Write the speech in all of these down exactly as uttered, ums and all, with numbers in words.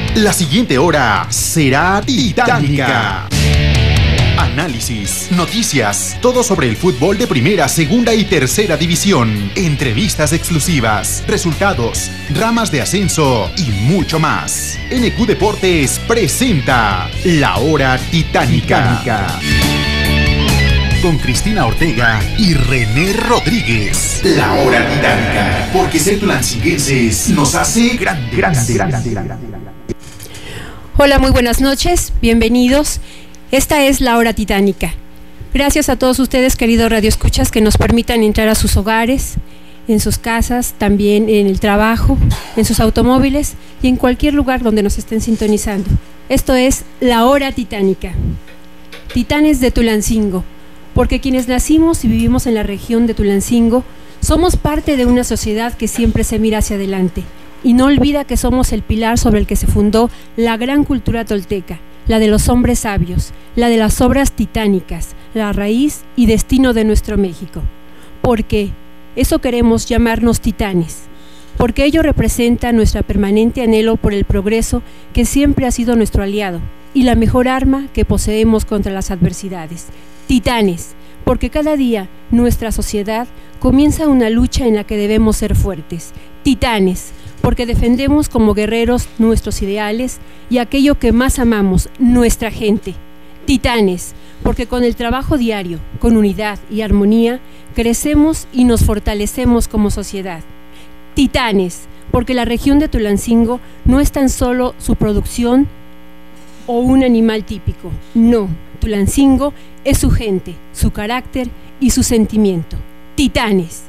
La siguiente hora será titánica. Análisis, noticias, todo sobre el fútbol de primera, segunda y tercera división. Entrevistas exclusivas, resultados, ramas de ascenso y mucho más. N Q Deportes presenta La Hora Titánica. Titánica. Con Cristina Ortega y René Rodríguez. La Hora Titánica. Porque ser tulancinguenses nos hace grande, grande, grande, grande. Hola, muy buenas noches. Bienvenidos. Esta es La Hora Titánica. Gracias a todos ustedes, queridos radioescuchas, que nos permitan entrar a sus hogares, en sus casas, también en el trabajo, en sus automóviles y en cualquier lugar donde nos estén sintonizando. Esto es La Hora Titánica. Titanes de Tulancingo, porque quienes nacimos y vivimos en la región de Tulancingo somos parte de una sociedad que siempre se mira hacia adelante y no olvida que somos el pilar sobre el que se fundó la gran cultura tolteca, la de los hombres sabios, la de las obras titánicas, la raíz y destino de nuestro México. Porque eso queremos llamarnos titanes, porque ello representa nuestro permanente anhelo por el progreso que siempre ha sido nuestro aliado y la mejor arma que poseemos contra las adversidades. Titanes, porque cada día nuestra sociedad comienza una lucha en la que debemos ser fuertes. Titanes, porque defendemos como guerreros nuestros ideales y aquello que más amamos, nuestra gente. Titanes, porque con el trabajo diario, con unidad y armonía, crecemos y nos fortalecemos como sociedad. Titanes, porque la región de Tulancingo no es tan solo su producción o un animal típico, no, Tulancingo es su gente, su carácter y su sentimiento. Titanes.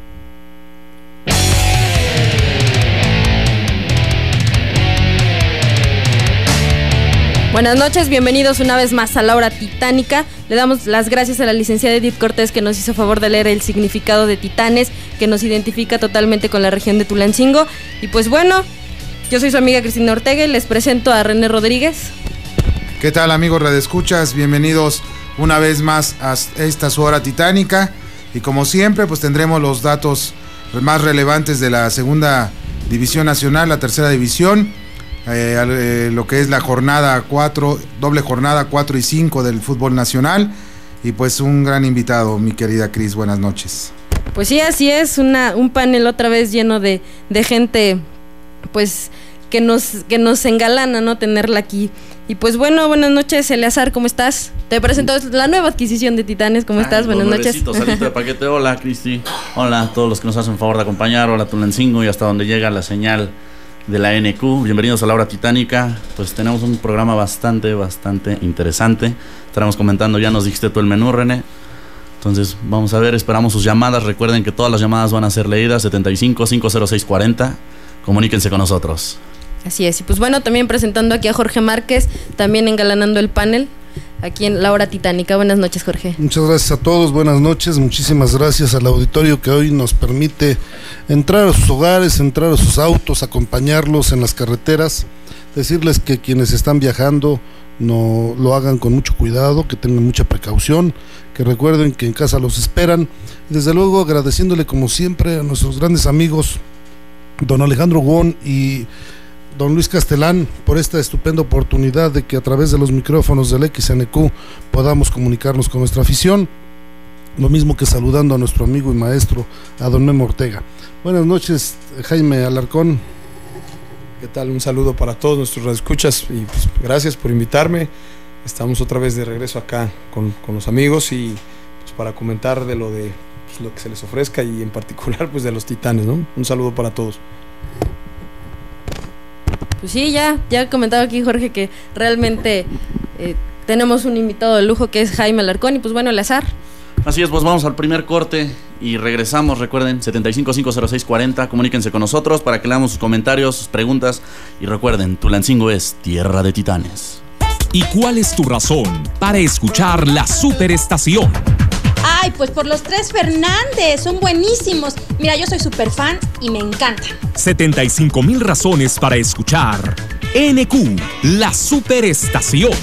Buenas noches, bienvenidos una vez más a La Hora Titánica. Le damos las gracias a la licenciada Edith Cortés, que nos hizo favor de leer el significado de titanes, que nos identifica totalmente con la región de Tulancingo. Y pues bueno, yo soy su amiga Cristina Ortega y les presento a René Rodríguez. ¿Qué tal, amigos radioescuchas? Bienvenidos una vez más a esta su Hora Titánica. Y como siempre, pues tendremos los datos más relevantes de la segunda división nacional, la tercera división. Eh, eh, lo que es la jornada cuatro, doble jornada cuatro y cinco del fútbol nacional, y pues un gran invitado, mi querida Cris, buenas noches. Pues sí, así es, una, un panel otra vez lleno de, de gente, pues que nos, que nos engalana, ¿no?, tenerla aquí. Y pues bueno, buenas noches, Eleazar, ¿cómo estás? Te presento la nueva adquisición de Titanes, ¿cómo Ay, estás? Buenas noches. Salito de paquete, hola Cristi, hola a todos los que nos hacen favor de acompañar, hola Tulancingo y hasta donde llega la señal de la N Q, bienvenidos a La Hora Titánica. Pues tenemos un programa bastante, bastante interesante. Estaremos comentando, ya nos dijiste tú el menú, René. Entonces vamos a ver, esperamos sus llamadas. Recuerden que todas las llamadas van a ser leídas. setenta y cinco, cinco cero seis, cuarenta. Comuníquense con nosotros. Así es, y pues bueno, también presentando aquí a Jorge Márquez, también engalanando el panel aquí en La Hora Titánica. Buenas noches, Jorge. Muchas gracias a todos, buenas noches, muchísimas gracias al auditorio que hoy nos permite entrar a sus hogares, entrar a sus autos, acompañarlos en las carreteras, decirles que quienes están viajando no lo hagan con mucho cuidado, que tengan mucha precaución, que recuerden que en casa los esperan, y desde luego agradeciéndole como siempre a nuestros grandes amigos don Alejandro Won y don Luis Castelán por esta estupenda oportunidad de que a través de los micrófonos del X N Q podamos comunicarnos con nuestra afición, lo mismo que saludando a nuestro amigo y maestro, a don Memo Ortega. Buenas noches, Jaime Alarcón. ¿Qué tal? Un saludo para todos nuestros radioescuchas y pues, gracias por invitarme. Estamos otra vez de regreso acá con, con los amigos y pues, para comentar de lo de pues, lo que se les ofrezca y en particular pues de los Titanes, ¿no? Un saludo para todos. Pues sí, ya, ya comentaba aquí Jorge que realmente eh, tenemos un invitado de lujo que es Jaime Alarcón y pues bueno, Eleazar. Así es, pues vamos al primer corte y regresamos. Recuerden, setenta y cinco, cinco cero seis, cuarenta, comuníquense con nosotros para que leamos sus comentarios, sus preguntas. Y recuerden, Tulancingo es tierra de titanes. ¿Y cuál es tu razón para escuchar la Superestación? Ay, pues por los tres Fernández, son buenísimos. Mira, yo soy súper fan y me encantan. setenta y cinco mil razones para escuchar N Q, la Superestación.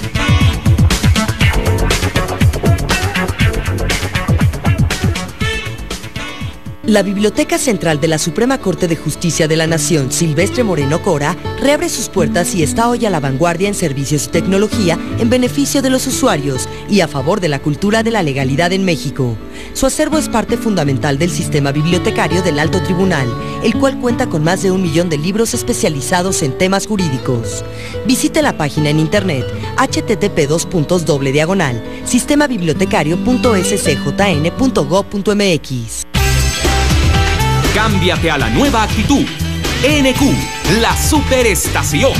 La Biblioteca Central de la Suprema Corte de Justicia de la Nación, Silvestre Moreno Cora, reabre sus puertas y está hoy a la vanguardia en servicios y tecnología en beneficio de los usuarios y a favor de la cultura de la legalidad en México. Su acervo es parte fundamental del sistema bibliotecario del Alto Tribunal, el cual cuenta con más de un millón de libros especializados en temas jurídicos. Visite la página en internet h t t p dos puntos doble diagonal sistema bibliotecario punto s c j n punto gob punto m x. Cámbiate a la nueva actitud. E N Q, la superestación.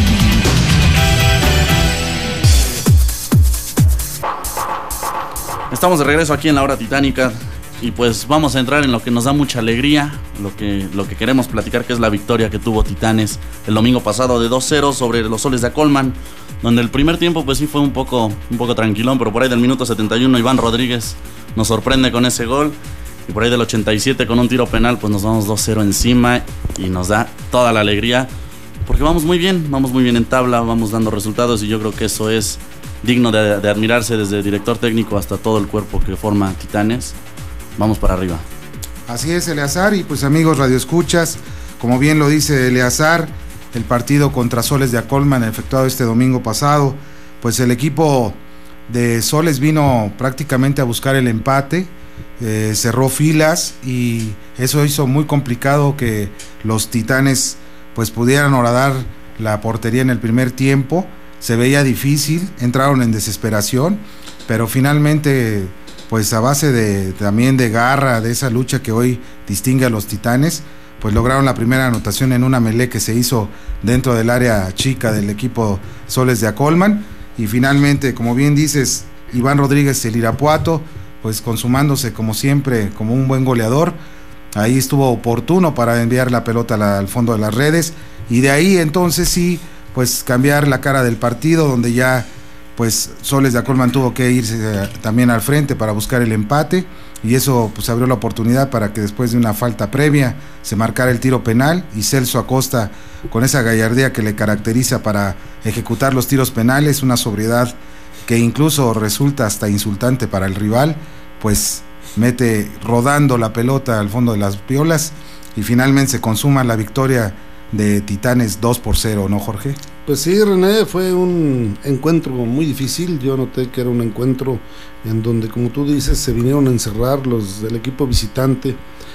Estamos de regreso aquí en la hora titánica y pues vamos a entrar en lo que nos da mucha alegría, lo que, lo que queremos platicar, que es la victoria que tuvo Titanes el domingo pasado de dos cero sobre los Soles de Acolman, donde el primer tiempo pues sí fue un poco, un poco tranquilón, pero por ahí del minuto setenta y uno Iván Rodríguez nos sorprende con ese gol. Y por ahí del ochenta y siete con un tiro penal pues nos vamos dos cero encima y nos da toda la alegría porque vamos muy bien, vamos muy bien en tabla, vamos dando resultados y yo creo que eso es digno de, de admirarse desde el director técnico hasta todo el cuerpo que forma Titanes. Vamos para arriba. Así es, Eleazar, y pues amigos radioescuchas, como bien lo dice Eleazar, el partido contra Soles de Acolman efectuado este domingo pasado, pues el equipo de Soles vino prácticamente a buscar el empate. Eh, cerró filas y eso hizo muy complicado que los Titanes pues pudieran horadar la portería en el primer tiempo. Se veía difícil, entraron en desesperación, pero finalmente pues a base de también de garra, de esa lucha que hoy distingue a los Titanes, pues lograron la primera anotación en una melé que se hizo dentro del área chica del equipo Soles de Acolman y finalmente, como bien dices, Iván Rodríguez, el Irapuato, pues consumándose como siempre como un buen goleador, ahí estuvo oportuno para enviar la pelota la, al fondo de las redes y de ahí entonces sí pues cambiar la cara del partido, donde ya pues Soles de Acolman tuvo que irse eh, también al frente para buscar el empate y eso pues abrió la oportunidad para que después de una falta previa se marcara el tiro penal y Celso Acosta, con esa gallardía que le caracteriza para ejecutar los tiros penales, una sobriedad que incluso resulta hasta insultante para el rival, pues mete rodando la pelota al fondo de las piolas y finalmente se consuma la victoria de Titanes dos por cero, ¿no, Jorge? Pues sí, René, fue un encuentro muy difícil. Yo noté que era un encuentro en donde, como tú dices, se vinieron a encerrar los del equipo visitante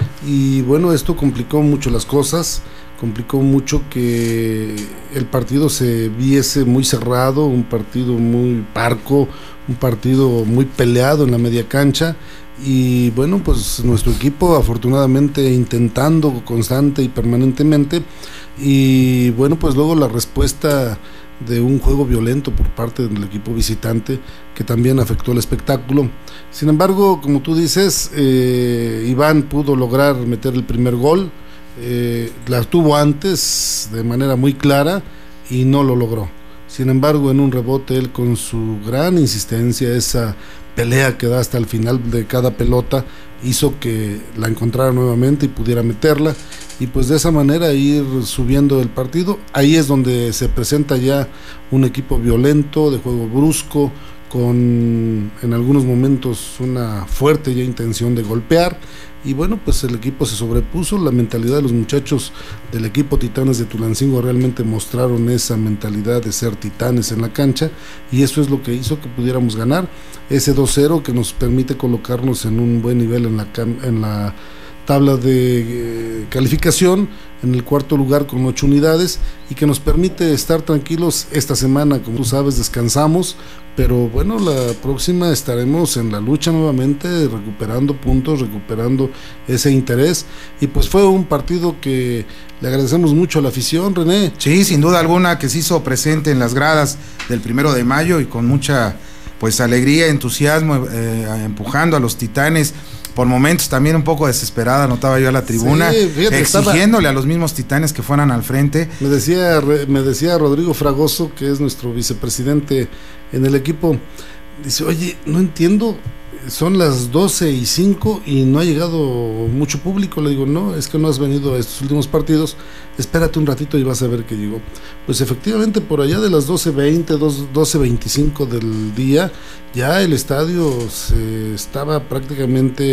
y bueno, esto complicó mucho las cosas, complicó mucho que el partido se viese muy cerrado, un partido muy parco, un partido muy peleado en la media cancha y bueno, pues nuestro equipo afortunadamente intentando constante y permanentemente y bueno, pues luego la respuesta de un juego violento por parte del equipo visitante que también afectó el espectáculo. Sin embargo, como tú dices, eh, Iván pudo lograr meter el primer gol. Eh, la tuvo antes de manera muy clara y no lo logró. Sin embargo, en un rebote él con su gran insistencia, esa pelea que da hasta el final de cada pelota, hizo que la encontrara nuevamente y pudiera meterla y pues de esa manera ir subiendo el partido. Ahí es donde se presenta ya un equipo violento, de juego brusco, con en algunos momentos una fuerte ya intención de golpear y bueno, pues el equipo se sobrepuso. La mentalidad de los muchachos del equipo Titanes de Tulancingo realmente mostraron esa mentalidad de ser titanes en la cancha y eso es lo que hizo que pudiéramos ganar ese dos cero que nos permite colocarnos en un buen nivel en la, en la tabla de eh, calificación, en el cuarto lugar con ocho unidades y que nos permite estar tranquilos esta semana. Como tú sabes, descansamos, pero bueno, la próxima estaremos en la lucha nuevamente, recuperando puntos, recuperando ese interés y pues fue un partido que le agradecemos mucho a la afición, René. Sí, sin duda alguna, que se hizo presente en las gradas del primero de mayo y con mucha pues alegría, entusiasmo, eh, empujando a los Titanes. Por momentos también un poco desesperada, notaba yo a la tribuna, sí, fíjate, exigiéndole estaba, a los mismos Titanes que fueran al frente. Me decía, me decía Rodrigo Fragoso, que es nuestro vicepresidente en el equipo, dice, oye, no entiendo, son las doce y cinco y no ha llegado mucho público. Le digo, no, es que no has venido a estos últimos partidos, espérate un ratito y vas a ver que llegó. Pues efectivamente, por allá de las doce veinte, doce veinticinco del día, ya el estadio se estaba prácticamente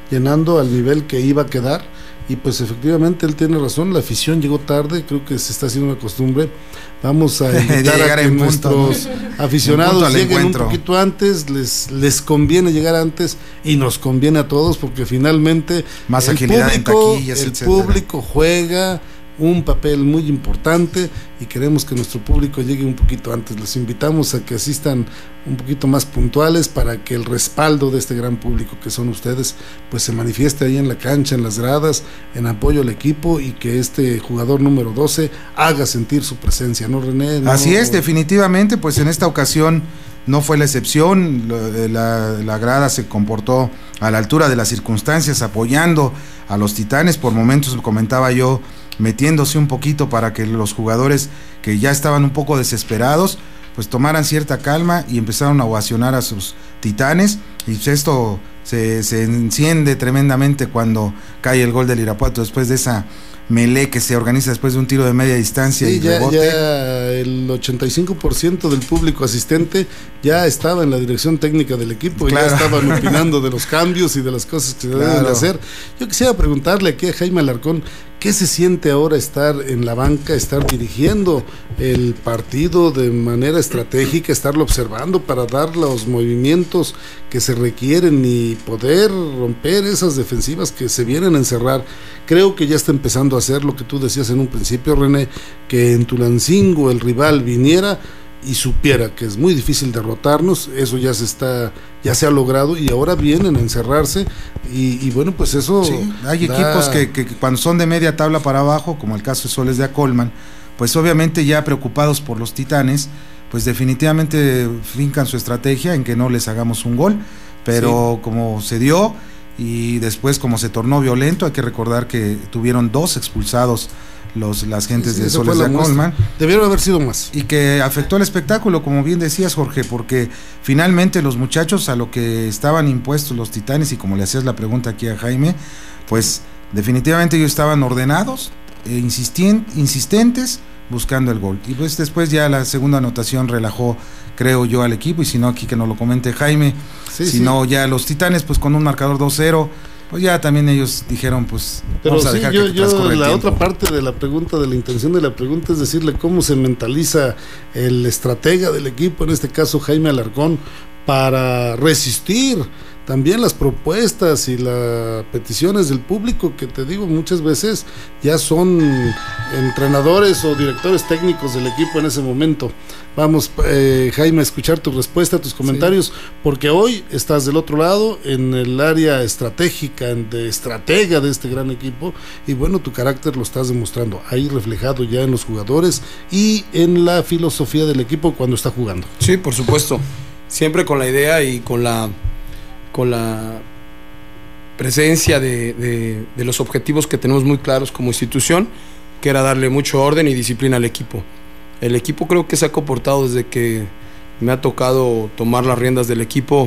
llenando al nivel que iba a quedar. Y pues efectivamente él tiene razón, la afición llegó tarde, creo que se está haciendo una costumbre. Vamos a invitar a que nuestros aficionados lleguen un poquito antes, les, les conviene llegar antes y nos conviene a todos porque finalmente más el agilidad público, en taquillas, el etcétera. público juega un papel muy importante y queremos que nuestro público llegue un poquito antes. Los invitamos a que asistan un poquito más puntuales para que el respaldo de este gran público que son ustedes pues se manifieste ahí en la cancha, en las gradas, en apoyo al equipo y que este jugador número doce haga sentir su presencia, ¿no, René? ¿No? Así es, definitivamente, pues en esta ocasión no fue la excepción, la, la grada se comportó a la altura de las circunstancias, apoyando a los Titanes. Por momentos, comentaba yo, metiéndose un poquito para que los jugadores que ya estaban un poco desesperados pues tomaran cierta calma y empezaron a ovacionar a sus Titanes, y esto se, se enciende tremendamente cuando cae el gol del Irapuato después de esa melee que se organiza después de un tiro de media distancia sí, y ya, rebote. Ya el ochenta y cinco por ciento del público asistente ya estaba en la dirección técnica del equipo, claro. Ya estaban opinando de los cambios y de las cosas que se claro. deben de hacer. Yo quisiera preguntarle aquí a Jaime Alarcón, ¿qué se siente ahora estar en la banca, estar dirigiendo el partido de manera estratégica, estarlo observando para dar los movimientos que se requieren y poder romper esas defensivas que se vienen a encerrar? Creo que ya está empezando a hacer lo que tú decías en un principio, René, que en Tulancingo el rival viniera y supiera que es muy difícil derrotarnos. Eso ya se está, ya se ha logrado y ahora vienen a encerrarse y, y bueno, pues eso sí, hay da... equipos que, que cuando son de media tabla para abajo, como el caso de Soles de Acolman, pues obviamente ya preocupados por los Titanes, pues definitivamente fincan su estrategia en que no les hagamos un gol, pero sí. como se dio y después como se tornó violento, hay que recordar que tuvieron dos expulsados los las gentes sí, sí, de Soles de Acolman. Debieron haber sido más. Y que afectó el espectáculo, como bien decías, Jorge, porque finalmente los muchachos a lo que estaban impuestos los Titanes, y como le hacías la pregunta aquí a Jaime, pues definitivamente ellos estaban ordenados, e insistien, insistentes, buscando el gol. Y pues después ya la segunda anotación relajó, creo yo, al equipo, y si no aquí que nos lo comente Jaime, sí, si sí. no ya los Titanes pues con un marcador dos cero, pues ya también ellos dijeron pues pero vamos a sí, dejar yo, que yo transcurra el la tiempo. Otra parte de la pregunta, de la intención de la pregunta es decirle cómo se mentaliza el estratega del equipo, en este caso Jaime Alarcón, para resistir también las propuestas y las peticiones del público, que te digo, muchas veces ya son entrenadores o directores técnicos del equipo en ese momento. Vamos, eh, Jaime, a escuchar tu respuesta, tus comentarios, sí. porque hoy estás del otro lado, en el área estratégica, de estratega de este gran equipo, y bueno, tu carácter lo estás demostrando ahí reflejado ya en los jugadores y en la filosofía del equipo cuando está jugando. Sí, por supuesto, siempre con la idea y con la con la presencia de, de, de los objetivos que tenemos muy claros como institución, que era darle mucho orden y disciplina al equipo. El equipo creo que se ha comportado desde que me ha tocado tomar las riendas del equipo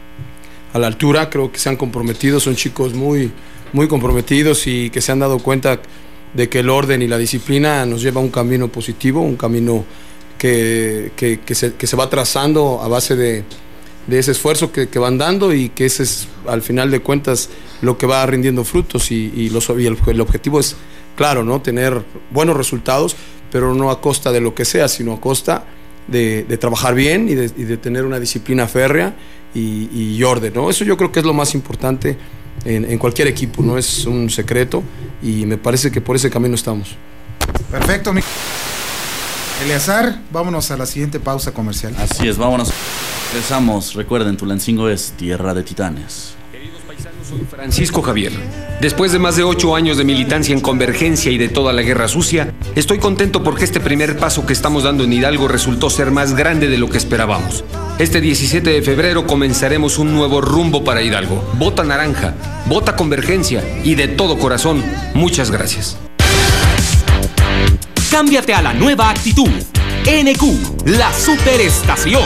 a la altura, creo que se han comprometido, son chicos muy, muy comprometidos y que se han dado cuenta de que el orden y la disciplina nos lleva a un camino positivo, un camino que, que, que, se, que se va trazando a base de de ese esfuerzo que, que van dando y que ese es al final de cuentas lo que va rindiendo frutos y, y, los, y el, el objetivo es claro, ¿no? Tener buenos resultados, pero no a costa de lo que sea, sino a costa de, de trabajar bien y de, y de tener una disciplina férrea y, y orden, ¿no? Eso yo creo que es lo más importante en, en cualquier equipo, no es un secreto y me parece que por ese camino estamos. Perfecto, mi Eleazar, vámonos a la siguiente pausa comercial. Así es, vámonos. Regresamos. Recuerden, Tulancingo es tierra de titanes. Queridos paisanos, soy Francisco Javier. Después de más de ocho años de militancia en Convergencia y de toda la guerra sucia, estoy contento porque este primer paso que estamos dando en Hidalgo resultó ser más grande de lo que esperábamos. Este diecisiete de febrero comenzaremos un nuevo rumbo para Hidalgo. Vota naranja, vota Convergencia y de todo corazón, muchas gracias. Cámbiate a la nueva actitud. N Q, la superestación.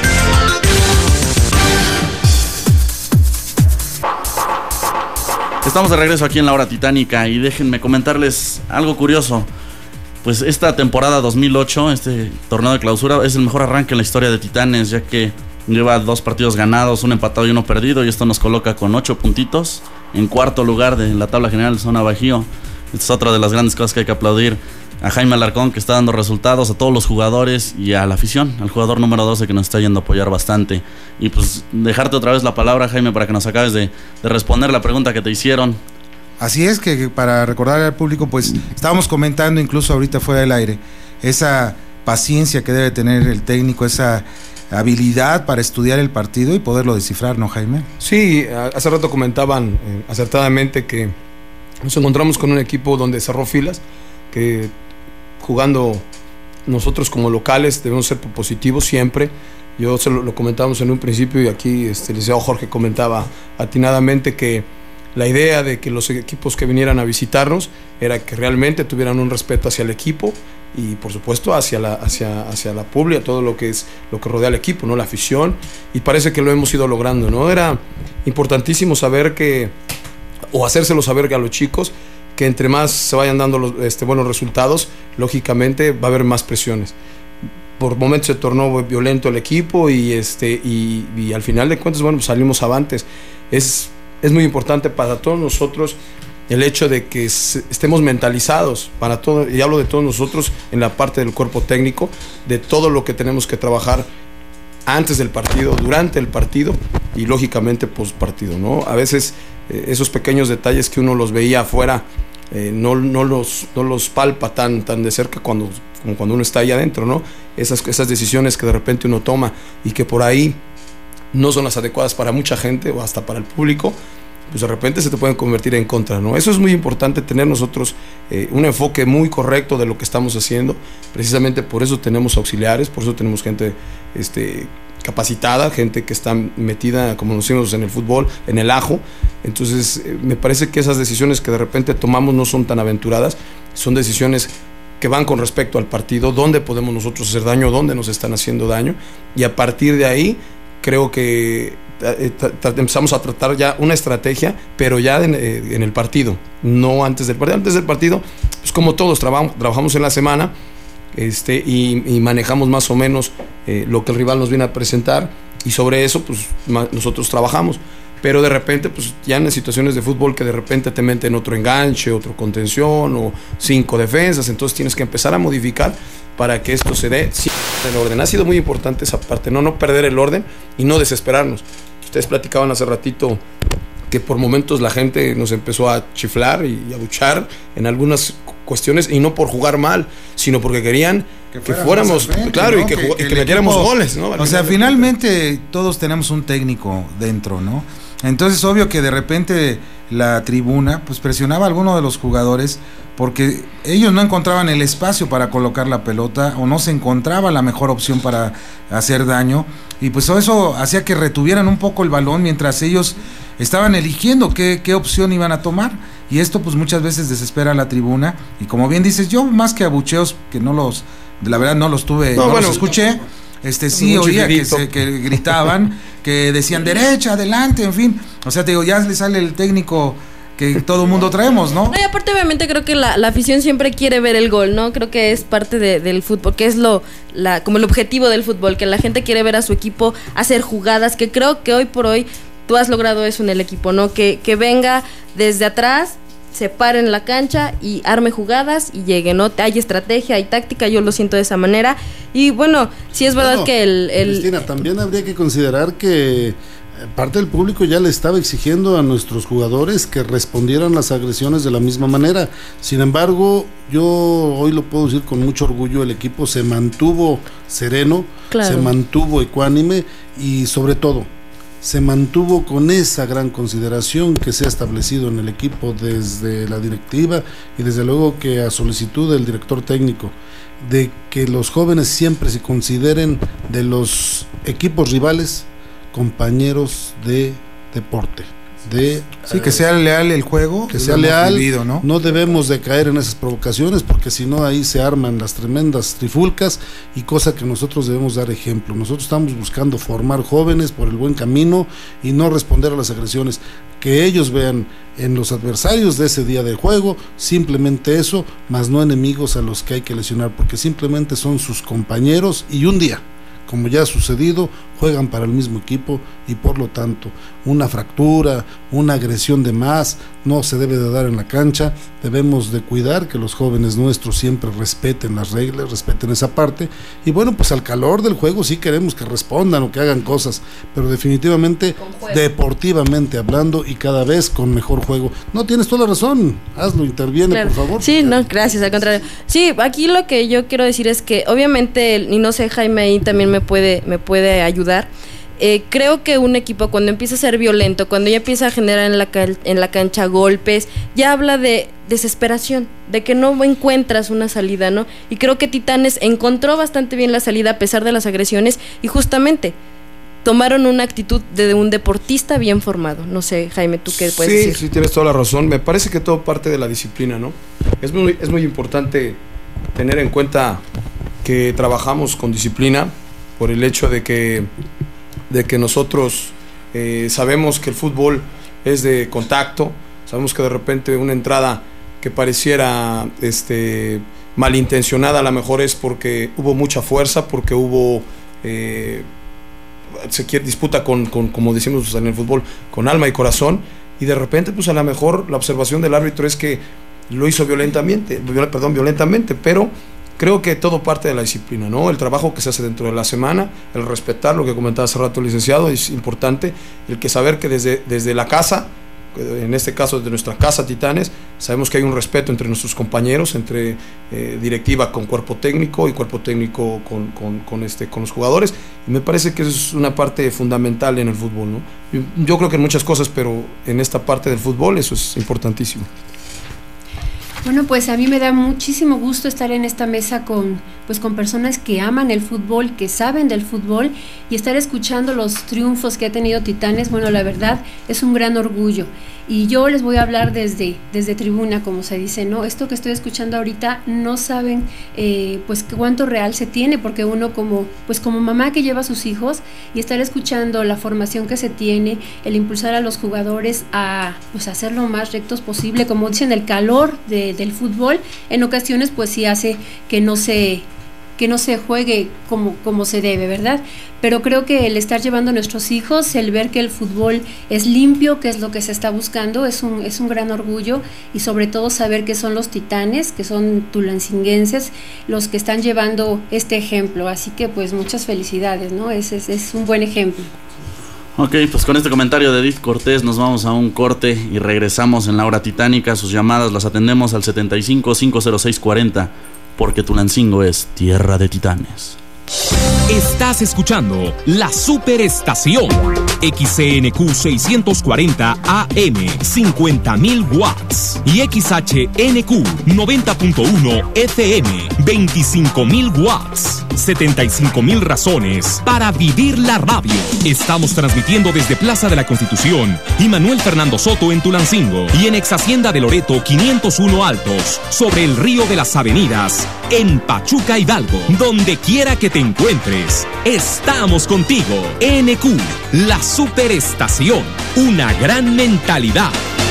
Estamos de regreso aquí en la Hora Titánica y déjenme comentarles algo curioso. Pues esta temporada dos mil ocho, este torneo de clausura, es el mejor arranque en la historia de Titanes, ya que lleva dos partidos ganados, un empatado y uno perdido, y esto nos coloca con ocho puntitos en cuarto lugar de la tabla general de zona Bajío. Esta es otra de las grandes cosas que hay que aplaudir a Jaime Alarcón, que está dando resultados, a todos los jugadores y a la afición, al jugador número doce que nos está yendo a apoyar bastante. Y pues dejarte otra vez la palabra, Jaime, para que nos acabes de, de responder la pregunta que te hicieron. Así es, que para recordar al público, pues estábamos comentando incluso ahorita fuera del aire, esa paciencia que debe tener el técnico, esa habilidad para estudiar el partido y poderlo descifrar, ¿no, Jaime? Sí, hace rato comentaban eh, acertadamente que nos encontramos con un equipo donde cerró filas, que jugando nosotros como locales debemos ser positivos siempre. Yo se lo, lo comentábamos en un principio y aquí este, el licenciado Jorge comentaba atinadamente que la idea de que los equipos que vinieran a visitarnos era que realmente tuvieran un respeto hacia el equipo y por supuesto hacia la, hacia, hacia la pública, todo lo que es lo que rodea al equipo, ¿no? La afición, y parece que lo hemos ido logrando, ¿no? Era importantísimo saber que, o hacérselo saber a los chicos, que entre más se vayan dando los este, buenos resultados, lógicamente va a haber más presiones. Por momentos se tornó violento el equipo y, este, y, y al final de cuentas, bueno, pues salimos avantes. Es, es muy importante para todos nosotros el hecho de que estemos mentalizados, para todo, y hablo de todos nosotros en la parte del cuerpo técnico, de todo lo que tenemos que trabajar antes del partido, durante el partido y lógicamente post partido, ¿no? A veces eh, esos pequeños detalles que uno los veía afuera eh, no, no, los, no los palpa tan, tan de cerca cuando, como cuando uno está ahí adentro, ¿no? Esas, esas decisiones que de repente uno toma y que por ahí no son las adecuadas para mucha gente o hasta para el público, pues de repente se te pueden convertir en contra, ¿no? Eso es muy importante, tener nosotros eh, un enfoque muy correcto de lo que estamos haciendo. Precisamente por eso tenemos auxiliares, por eso tenemos gente este, capacitada, gente que está metida, como nos decimos en el fútbol, en el ajo. Entonces eh, me parece que esas decisiones que de repente tomamos no son tan aventuradas, son decisiones que van con respecto al partido, dónde podemos nosotros hacer daño, dónde nos están haciendo daño, y a partir de ahí creo que empezamos a tratar ya una estrategia, pero ya en, en el partido, no antes del partido. Antes del partido, pues como todos trabajamos, trabajamos en la semana este, y, y manejamos más o menos eh, lo que el rival nos viene a presentar, y sobre eso pues ma, nosotros trabajamos. Pero de repente, pues ya en situaciones de fútbol que de repente te meten otro enganche, otro contención o cinco defensas, entonces tienes que empezar a modificar para que esto se dé en orden. Ha sido muy importante esa parte, no, no perder el orden y no desesperarnos. Ustedes platicaban hace ratito que por momentos la gente nos empezó a chiflar y a buchar en algunas cuestiones, y no por jugar mal, sino porque querían que, que fuéramos, frente, claro, ¿no? y que, que, que, que metiéramos equipo, goles, ¿no? O sea, finalmente todos tenemos un técnico dentro, ¿no? Entonces, obvio que de repente la tribuna pues presionaba a alguno de los jugadores porque ellos no encontraban el espacio para colocar la pelota, o no se encontraba la mejor opción para hacer daño, y pues eso hacía que retuvieran un poco el balón mientras ellos estaban eligiendo qué, qué opción iban a tomar, y esto pues muchas veces desespera a la tribuna. Y como bien dices, yo más que abucheos, que no los, la verdad no los tuve, no, no bueno, los escuché, este sí oía que, se, que gritaban, que decían derecha, adelante, en fin, o sea, te digo, ya le sale el técnico que todo el mundo traemos, ¿no? No, y aparte obviamente creo que la, la afición siempre quiere ver el gol, ¿no? Creo que es parte de, del fútbol, que es lo la como el objetivo del fútbol, que la gente quiere ver a su equipo hacer jugadas, que creo que hoy por hoy tú has logrado eso en el equipo, ¿no? Que, que venga desde atrás, se pare en la cancha y arme jugadas y llegue, ¿no? Hay estrategia, hay táctica, yo lo siento de esa manera. Y bueno, sí es verdad no, que el, el... Cristina, también habría que considerar que parte del público ya le estaba exigiendo a nuestros jugadores que respondieran las agresiones de la misma manera. Sin embargo, yo hoy lo puedo decir con mucho orgullo, el equipo se mantuvo sereno, claro. se mantuvo ecuánime y sobre todo se mantuvo con esa gran consideración que se ha establecido en el equipo desde la directiva y desde luego que a solicitud del director técnico, de que los jóvenes siempre se consideren de los equipos rivales compañeros de deporte, de sí, que sea leal el juego, que sea leal, vivido, ¿no? No debemos de caer en esas provocaciones, porque si no ahí se arman las tremendas trifulcas, y cosa que nosotros debemos dar ejemplo. Nosotros estamos buscando formar jóvenes por el buen camino y no responder a las agresiones, que ellos vean en los adversarios de ese día de juego simplemente eso, más no enemigos a los que hay que lesionar, porque simplemente son sus compañeros, y un día, como ya ha sucedido, juegan para el mismo equipo y por lo tanto una fractura, una agresión de más no se debe de dar en la cancha. Debemos de cuidar que los jóvenes nuestros siempre respeten las reglas, respeten esa parte, y bueno, pues al calor del juego sí queremos que respondan o que hagan cosas, pero definitivamente deportivamente hablando y cada vez con mejor juego. No, tienes toda la razón, hazlo, interviene, claro, por favor. Sí, no, gracias, al contrario. Sí, aquí lo que yo quiero decir es que obviamente, y no sé, Jaime ahí también me puede, me puede ayudar. Eh, creo que un equipo cuando empieza a ser violento, cuando ya empieza a generar en la, en la cancha golpes, ya habla de desesperación, de que no encuentras una salida, ¿no? Y creo que Titanes encontró bastante bien la salida a pesar de las agresiones y justamente tomaron una actitud de un deportista bien formado. No sé, Jaime, ¿tú qué puedes sí, decir? Sí, sí, tienes toda la razón. Me parece que todo parte de la disciplina, ¿no? Es muy, es muy importante tener en cuenta que trabajamos con disciplina por el hecho de que de que nosotros eh, sabemos que el fútbol es de contacto, sabemos que de repente una entrada que pareciera este, malintencionada a lo mejor es porque hubo mucha fuerza, porque hubo, eh, se quiere, disputa con, con, como decimos en el fútbol, con alma y corazón, y de repente pues a lo mejor la observación del árbitro es que lo hizo violentamente, perdón, violentamente, pero creo que todo parte de la disciplina, ¿no? El trabajo que se hace dentro de la semana, el respetar lo que comentaba hace rato el licenciado, es importante, el que saber que desde, desde la casa, en este caso desde nuestra casa Titanes, sabemos que hay un respeto entre nuestros compañeros, entre eh, directiva con cuerpo técnico y cuerpo técnico con, con, con, este, con los jugadores, y me parece que eso es una parte fundamental en el fútbol, ¿no? Yo, yo creo que en muchas cosas, pero en esta parte del fútbol eso es importantísimo. Bueno, pues a mí me da muchísimo gusto estar en esta mesa con, pues con personas que aman el fútbol, que saben del fútbol, y estar escuchando los triunfos que ha tenido Titanes. Bueno, la verdad es un gran orgullo. Y yo les voy a hablar desde, desde tribuna, como se dice, ¿no? Esto que estoy escuchando ahorita no saben eh, pues cuánto real se tiene, porque uno como, pues como mamá que lleva a sus hijos y estar escuchando la formación que se tiene, el impulsar a los jugadores a pues hacer lo más rectos posible, como dicen, el calor de, del fútbol, en ocasiones pues sí hace que no se que no se juegue como, como se debe, ¿verdad? Pero creo que el estar llevando a nuestros hijos, el ver que el fútbol es limpio, que es lo que se está buscando, es un, es un gran orgullo, y sobre todo saber que son los Titanes, que son tulancinguenses, los que están llevando este ejemplo. Así que pues muchas felicidades, ¿no? Es, es, es un buen ejemplo. Ok, pues con este comentario de Edith Cortés nos vamos a un corte y regresamos en la hora titánica. Sus llamadas las atendemos al setenta y cinco, cinco cero seis, cuarenta, porque Tulancingo es tierra de titanes. Estás escuchando la Superestación X C N Q seiscientos cuarenta A M, cincuenta mil watts, y X H N Q noventa punto uno F M, veinticinco mil watts. setenta y cinco mil razones para vivir la radio. Estamos transmitiendo desde Plaza de la Constitución y Manuel Fernando Soto en Tulancingo, y en Ex Hacienda de Loreto quinientos uno Altos, sobre el río de las Avenidas, en Pachuca, Hidalgo. Donde quiera que te encuentres, estamos contigo. N Q, la Superestación, una gran mentalidad.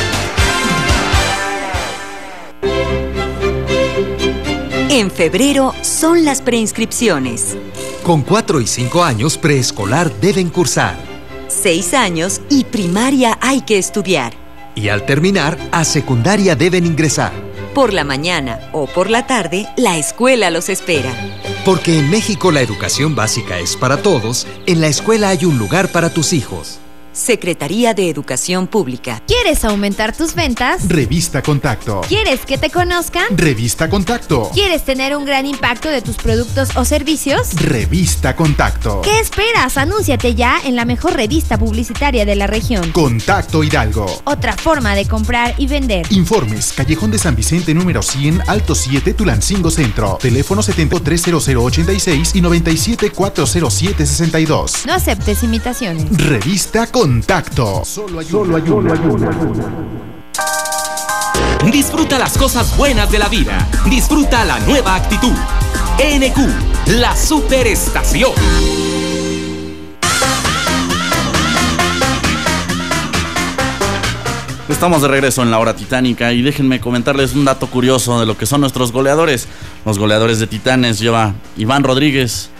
En febrero son las preinscripciones. Con cuatro y cinco años preescolar deben cursar. Seis años y primaria hay que estudiar. Y al terminar, a secundaria deben ingresar. Por la mañana o por la tarde, la escuela los espera. Porque en México la educación básica es para todos, en la escuela hay un lugar para tus hijos. Secretaría de Educación Pública. ¿Quieres aumentar tus ventas? Revista Contacto. ¿Quieres que te conozcan? Revista Contacto. ¿Quieres tener un gran impacto de tus productos o servicios? Revista Contacto. ¿Qué esperas? Anúnciate ya en la mejor revista publicitaria de la región. Contacto Hidalgo. Otra forma de comprar y vender. Informes: Callejón de San Vicente número cien, Alto siete, Tulancingo Centro. Teléfono setenta y tres cero cero ochenta y seis y noventa y siete cuatrocientos siete sesenta y dos. No aceptes imitaciones. Revista Contacto. Solo hay Solo hay una. Disfruta las cosas buenas de la vida. Disfruta la nueva actitud. N Q, la Superestación. Estamos de regreso en la hora titánica y déjenme comentarles un dato curioso de lo que son nuestros goleadores. Los goleadores de Titanes lleva Iván Rodríguez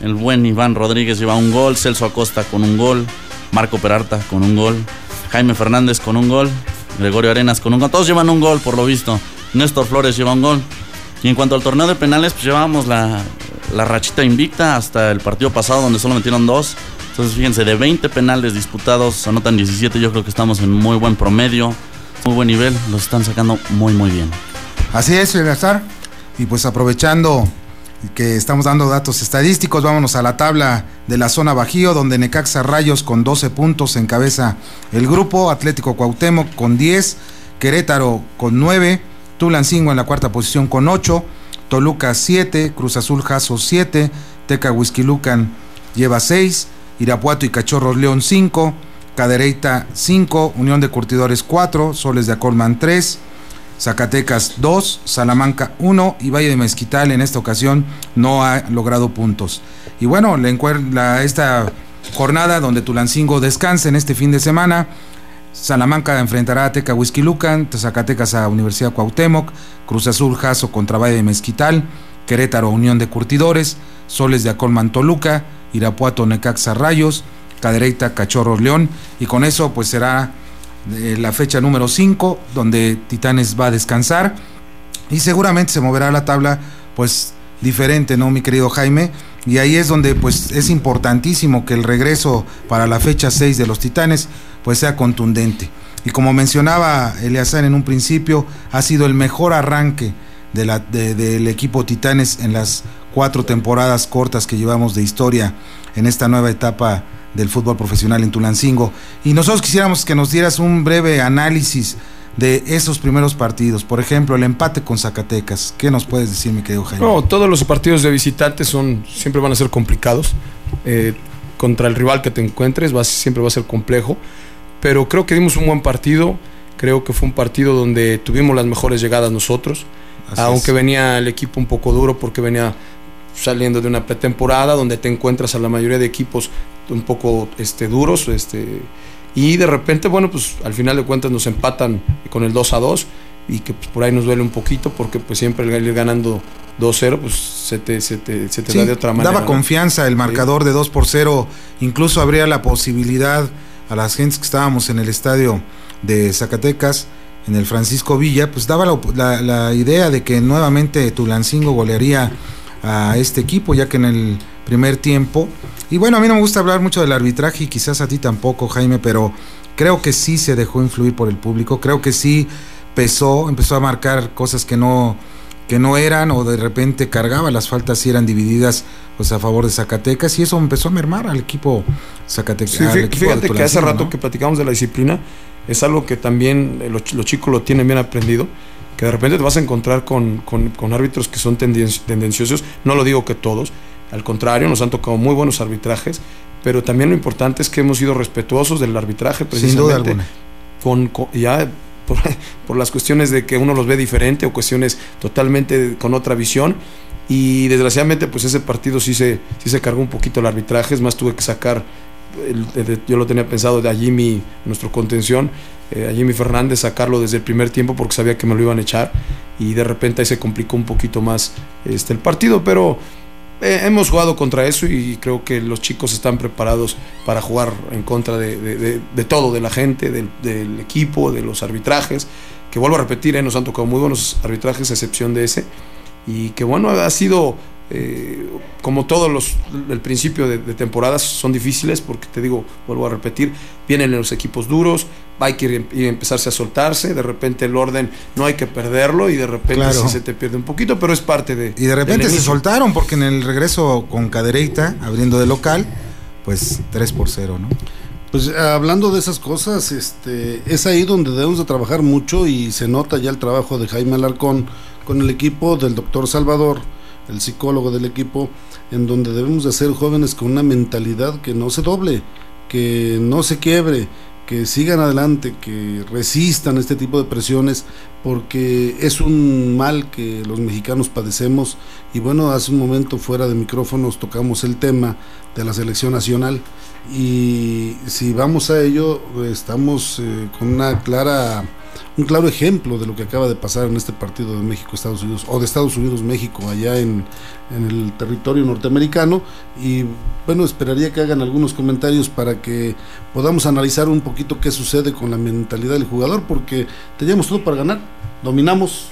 el buen Iván Rodríguez lleva un gol, Celso Acosta con un gol, Marco Peralta con un gol, Jaime Fernández con un gol, Gregorio Arenas con un gol, todos llevan un gol por lo visto, Néstor Flores lleva un gol. Y en cuanto al torneo de penales, pues llevábamos la, la rachita invicta hasta el partido pasado donde solo metieron dos. Entonces fíjense, de veinte penales disputados anotan diecisiete, yo creo que estamos en muy buen promedio, muy buen nivel, los están sacando muy muy bien. Así es, Eleazar, y pues aprovechando que estamos dando datos estadísticos, vámonos a la tabla de la zona Bajío, donde Necaxa Rayos con doce puntos encabeza el grupo, Atlético Cuauhtémoc con diez, Querétaro con nueve, Tulancingo en la cuarta posición con ocho, Toluca siete, Cruz Azul Jaso siete, Teca Huixquilucan lleva seis, Irapuato y Cachorros León cinco, Cadereyta cinco, Unión de Curtidores cuatro, Soles de Acolman tres, Zacatecas dos, Salamanca uno y Valle de Mezquital en esta ocasión no ha logrado puntos. Y bueno, la, la, esta jornada donde Tulancingo descansa en este fin de semana, Salamanca enfrentará a Teca Huixquilucan, Zacatecas a Universidad Cuauhtémoc, Cruz Azul Jaso contra Valle de Mezquital, Querétaro Unión de Curtidores, Soles de Acolman Toluca, Irapuato Necaxa Rayos, Cadereyta Cachorros León, y con eso pues será eh, la fecha número cinco donde Titanes va a descansar y seguramente se moverá la tabla pues diferente, ¿no, mi querido Jaime? Y ahí es donde pues es importantísimo que el regreso para la fecha seis de los Titanes pues sea contundente. Y como mencionaba Eleazar en un principio, ha sido el mejor arranque de la, de, del equipo Titanes en las cuatro temporadas cortas que llevamos de historia en esta nueva etapa del fútbol profesional en Tulancingo. Y nosotros quisiéramos que nos dieras un breve análisis de esos primeros partidos, por ejemplo, el empate con Zacatecas. ¿Qué nos puedes decir, mi querido Jaime? No, todos los partidos de visitantes son, siempre van a ser complicados. Eh, contra el rival que te encuentres va, siempre va a ser complejo, pero creo que dimos un buen partido. Creo que fue un partido donde tuvimos las mejores llegadas nosotros. Así aunque es. Venía el equipo un poco duro porque venía saliendo de una pretemporada donde te encuentras a la mayoría de equipos un poco este, duros, este, y de repente, bueno, pues al final de cuentas nos empatan con el dos a dos y que pues, por ahí nos duele un poquito porque pues siempre el ir ganando dos cero pues se te, se te, se te sí, da de otra manera. Daba ¿no? confianza el marcador sí. de dos por cero, incluso habría la posibilidad a las gentes que estábamos en el estadio de Zacatecas, en el Francisco Villa, pues daba la, la, la idea de que nuevamente Tulancingo golearía a este equipo, ya que en el primer tiempo, y bueno, a mí no me gusta hablar mucho del arbitraje y quizás a ti tampoco, Jaime, pero creo que sí se dejó influir por el público, creo que sí pesó, empezó a marcar cosas que no que no eran, o de repente cargaba las faltas si eran divididas pues a favor de Zacatecas, y eso empezó a mermar al equipo Zacatecas. Sí, fíjate, fíjate que hace rato, ¿no?, que platicamos de la disciplina, es algo que también los, los chicos lo tienen bien aprendido, que de repente te vas a encontrar con, con, con árbitros que son tendenci- tendenciosos, no lo digo que todos, al contrario, nos han tocado muy buenos arbitrajes, pero también lo importante es que hemos sido respetuosos del arbitraje, precisamente, sin duda alguna, con, con ya por, por las cuestiones de que uno los ve diferente o cuestiones totalmente con otra visión, y desgraciadamente pues ese partido sí se, sí se cargó un poquito el arbitraje, es más, tuve que sacar, el, el, yo lo tenía pensado de allí mi, nuestro contención, eh, a Jimmy Fernández, sacarlo desde el primer tiempo porque sabía que me lo iban a echar, y de repente ahí se complicó un poquito más este, el partido, pero eh, hemos jugado contra eso y creo que los chicos están preparados para jugar en contra de, de, de, de todo, de la gente, del, del equipo, de los arbitrajes, que vuelvo a repetir, eh, nos han tocado muy buenos arbitrajes a excepción de ese, y que bueno, ha sido eh, como todos los, el principio de, de temporadas son difíciles porque te digo, vuelvo a repetir, vienen los equipos duros, hay que ir, ir a empezarse a soltarse, de repente el orden no hay que perderlo y de repente claro, sí se te pierde un poquito, pero es parte de... Y de repente se soltaron porque en el regreso con Cadereyta, abriendo de local, pues tres por cero, ¿no? Pues hablando de esas cosas, este, es ahí donde debemos de trabajar mucho y se nota ya el trabajo de Jaime Alarcón con el equipo del doctor Salvador, el psicólogo del equipo, en donde debemos de ser jóvenes con una mentalidad que no se doble, que no se quiebre, que sigan adelante, que resistan este tipo de presiones, porque es un mal que los mexicanos padecemos. Y bueno, hace un momento fuera de micrófonos tocamos el tema de la selección nacional, y si vamos a ello, estamos eh, con una clara un claro ejemplo de lo que acaba de pasar en este partido de México-Estados Unidos, o de Estados Unidos-México, allá en, en el territorio norteamericano. Y bueno, esperaría que hagan algunos comentarios para que podamos analizar un poquito qué sucede con la mentalidad del jugador, porque teníamos todo para ganar, dominamos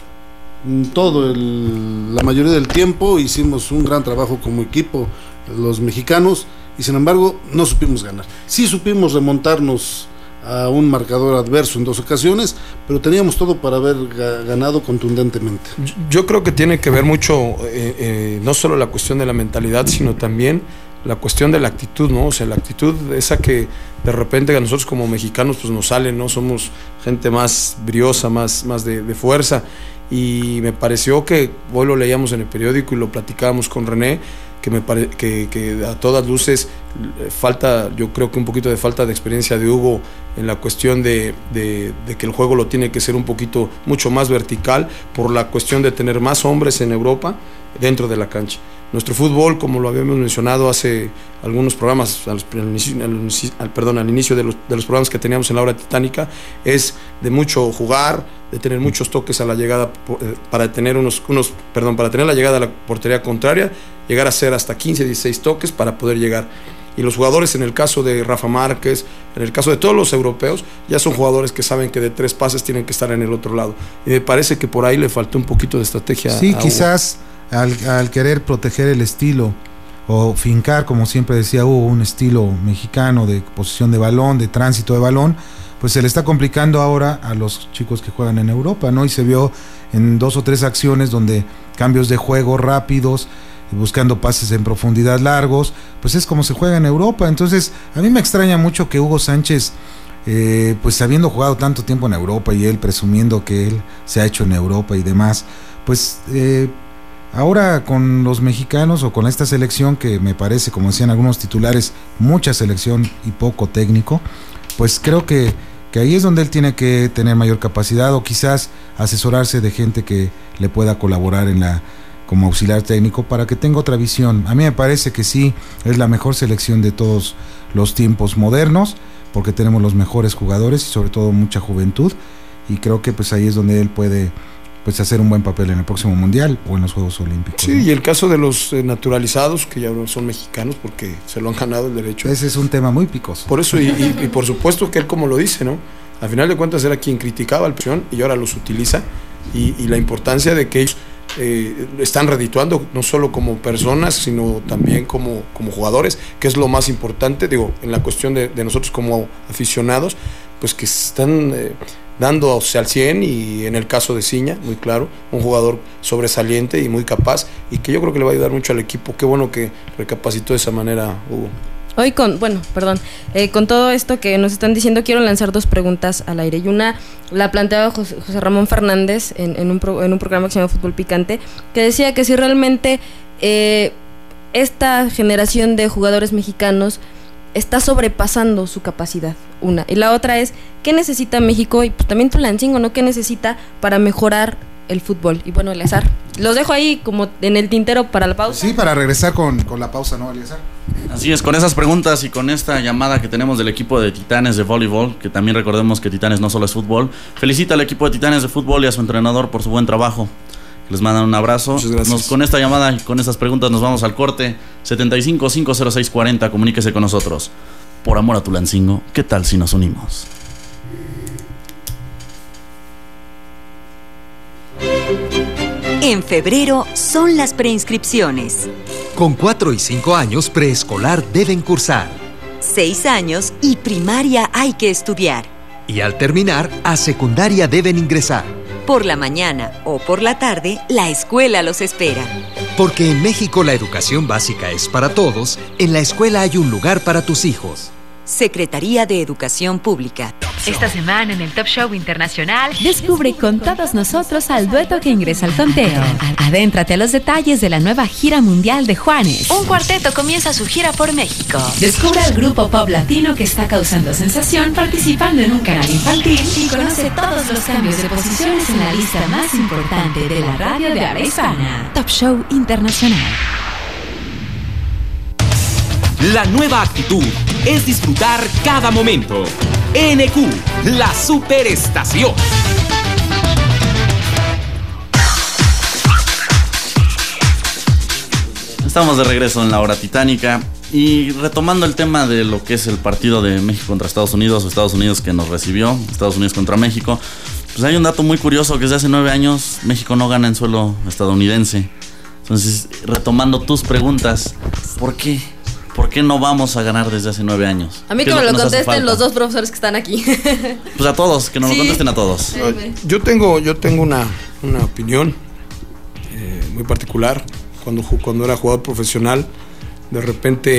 todo el, la mayoría del tiempo, hicimos un gran trabajo como equipo los mexicanos, y sin embargo no supimos ganar. Sí supimos remontarnos a un marcador adverso en dos ocasiones, pero teníamos todo para haber ga ganado contundentemente. Yo creo que tiene que ver mucho eh, eh, no solo la cuestión de la mentalidad, sino también la cuestión de la actitud, ¿no? O sea, la actitud esa que de repente a nosotros como mexicanos pues nos sale, ¿no? Somos gente más briosa, más, más de, de fuerza, y me pareció que hoy lo leíamos en el periódico y lo platicábamos con René, que me pare, que, que a todas luces falta, yo creo que un poquito de falta de experiencia de Hugo en la cuestión de, de, de que el juego lo tiene que ser un poquito mucho más vertical, por la cuestión de tener más hombres en Europa dentro de la cancha. Nuestro fútbol, como lo habíamos mencionado hace algunos programas, al, al, al, perdón, al inicio de los, de los programas que teníamos en la hora titánica, es de mucho jugar, de tener muchos toques a la llegada, para tener unos, unos, perdón, para tener la llegada a la portería contraria, llegar a hacer hasta quince, dieciséis toques para poder llegar. Y los jugadores, en el caso de Rafa Márquez, en el caso de todos los europeos, ya son jugadores que saben que de tres pases tienen que estar en el otro lado. Y me parece que por ahí le faltó un poquito de estrategia. Sí, quizás al, al querer proteger el estilo o fincar, como siempre decía Hugo, un estilo mexicano de posición de balón, de tránsito de balón, pues se le está complicando ahora a los chicos que juegan en Europa, ¿no? Y se vio en dos o tres acciones donde cambios de juego rápidos, buscando pases en profundidad largos, pues es como se juega en Europa. Entonces a mí me extraña mucho que Hugo Sánchez, eh, pues habiendo jugado tanto tiempo en Europa y él presumiendo que él se ha hecho en Europa y demás, pues eh, ahora con los mexicanos o con esta selección que me parece, como decían algunos titulares, mucha selección y poco técnico, pues creo que, que ahí es donde él tiene que tener mayor capacidad, o quizás asesorarse de gente que le pueda colaborar en la como auxiliar técnico, para que tenga otra visión. A mí me parece que sí, es la mejor selección de todos los tiempos modernos, porque tenemos los mejores jugadores y sobre todo mucha juventud, y creo que pues ahí es donde él puede pues hacer un buen papel en el próximo Mundial o en los Juegos Olímpicos. Sí, ¿no? Y el caso de los eh, naturalizados, que ya no son mexicanos porque se lo han ganado el derecho. Ese es un tema muy picoso. Por eso, y, y, y por supuesto que él, como lo dice, ¿no? Al final de cuentas era quien criticaba al presión y ahora los utiliza, y, y la importancia de que ellos Eh, están redituando no solo como personas, sino también como, como jugadores, que es lo más importante, digo, en la cuestión de, de nosotros como aficionados, pues que están eh, dándose al cien, y en el caso de Ciña, muy claro, un jugador sobresaliente y muy capaz, y que yo creo que le va a ayudar mucho al equipo. Qué bueno que recapacitó de esa manera, Hugo. Hoy con, bueno, perdón, eh, con todo esto que nos están diciendo, quiero lanzar dos preguntas al aire. Y una la planteaba José, José Ramón Fernández en, en, un pro, en un programa que se llama Fútbol Picante, que decía que si realmente eh, esta generación de jugadores mexicanos está sobrepasando su capacidad, una. Y la otra es, ¿qué necesita México? Y pues también Tulancingo, ¿no? ¿Qué necesita para mejorar el fútbol? Y bueno, Eleazar, los dejo ahí como en el tintero para la pausa. Sí, para regresar con, con la pausa, ¿no, Eleazar? Así es, con esas preguntas y con esta llamada que tenemos del equipo de Titanes de voleibol, que también recordemos que Titanes no solo es fútbol. Felicita al equipo de Titanes de fútbol y a su entrenador por su buen trabajo. Les mandan un abrazo. Muchas gracias. Nos, con esta llamada y con estas preguntas nos vamos al corte. setenta y cinco, cinco cero seis, cuarenta, comuníquese con nosotros. Por amor a Tulancingo, ¿qué tal si nos unimos? En febrero son las preinscripciones. Con cuatro y cinco años, preescolar deben cursar. Seis años y primaria hay que estudiar. Y al terminar, a secundaria deben ingresar. Por la mañana o por la tarde, la escuela los espera. Porque en México la educación básica es para todos, en la escuela hay un lugar para tus hijos. Secretaría de Educación Pública. Esta semana en el Top Show Internacional, descubre con todos nosotros al dueto que ingresa al conteo. Adéntrate a los detalles de la nueva gira mundial de Juanes. Un cuarteto comienza su gira por México. Descubre al grupo pop latino que está causando sensación participando en un canal infantil y conoce todos los cambios de posiciones en la lista más importante de la radio de habla hispana. Top Show Internacional. La nueva actitud es disfrutar cada momento. N Q, la superestación. Estamos de regreso en la hora titánica y retomando el tema de lo que es el partido de México contra Estados Unidos o Estados Unidos que nos recibió, Estados Unidos contra México, pues hay un dato muy curioso que desde hace nueve años México no gana en suelo estadounidense. Entonces, retomando tus preguntas, ¿por qué? ¿Por qué no vamos a ganar desde hace nueve años? A mí que me lo contesten los dos profesores que están aquí. Pues a todos, que nos sí. lo contesten a todos. Yo tengo, yo tengo una, una opinión eh, muy particular. Cuando, cuando era jugador profesional, de repente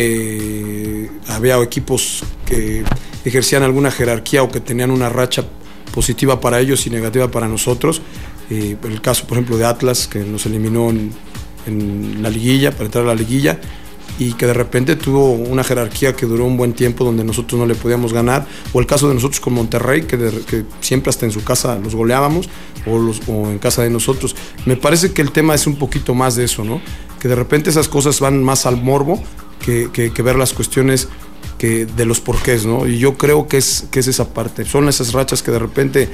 eh, había equipos que ejercían alguna jerarquía o que tenían una racha positiva para ellos y negativa para nosotros. Eh, el caso, por ejemplo, de Atlas, que nos eliminó en, en la liguilla, para entrar a la liguilla, y que de repente tuvo una jerarquía que duró un buen tiempo donde nosotros no le podíamos ganar, o el caso de nosotros con Monterrey, que, de, que siempre hasta en su casa los goleábamos, o, los, o en casa de nosotros. Me parece que el tema es un poquito más de eso, ¿no? Que de repente esas cosas van más al morbo que, que, que ver las cuestiones que, de los porqués, ¿no? Y yo creo que es, que es esa parte, son esas rachas que de repente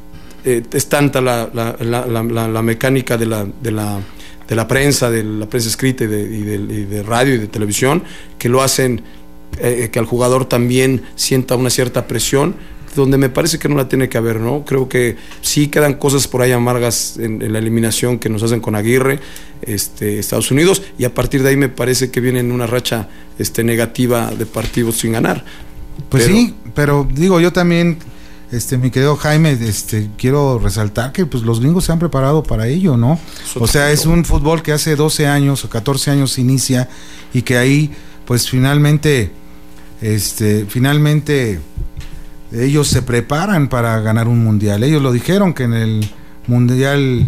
eh, es tanta la, la, la, la, la, la mecánica de la... De la de la prensa, de la prensa escrita y de, y de, y de radio y de televisión, que lo hacen, eh, que al jugador también sienta una cierta presión, donde me parece que no la tiene que haber, ¿no? Creo que sí quedan cosas por ahí amargas en, en la eliminación que nos hacen con Aguirre, este, Estados Unidos, y a partir de ahí me parece que viene en una racha este, negativa de partidos sin ganar. Pues pero, sí, pero digo, yo también... Este, mi querido Jaime, este, quiero resaltar que pues los gringos se han preparado para ello, ¿no? O sea, es un fútbol que hace doce años o catorce años se inicia y que ahí, pues finalmente, este, finalmente ellos se preparan para ganar un mundial. Ellos lo dijeron que en el mundial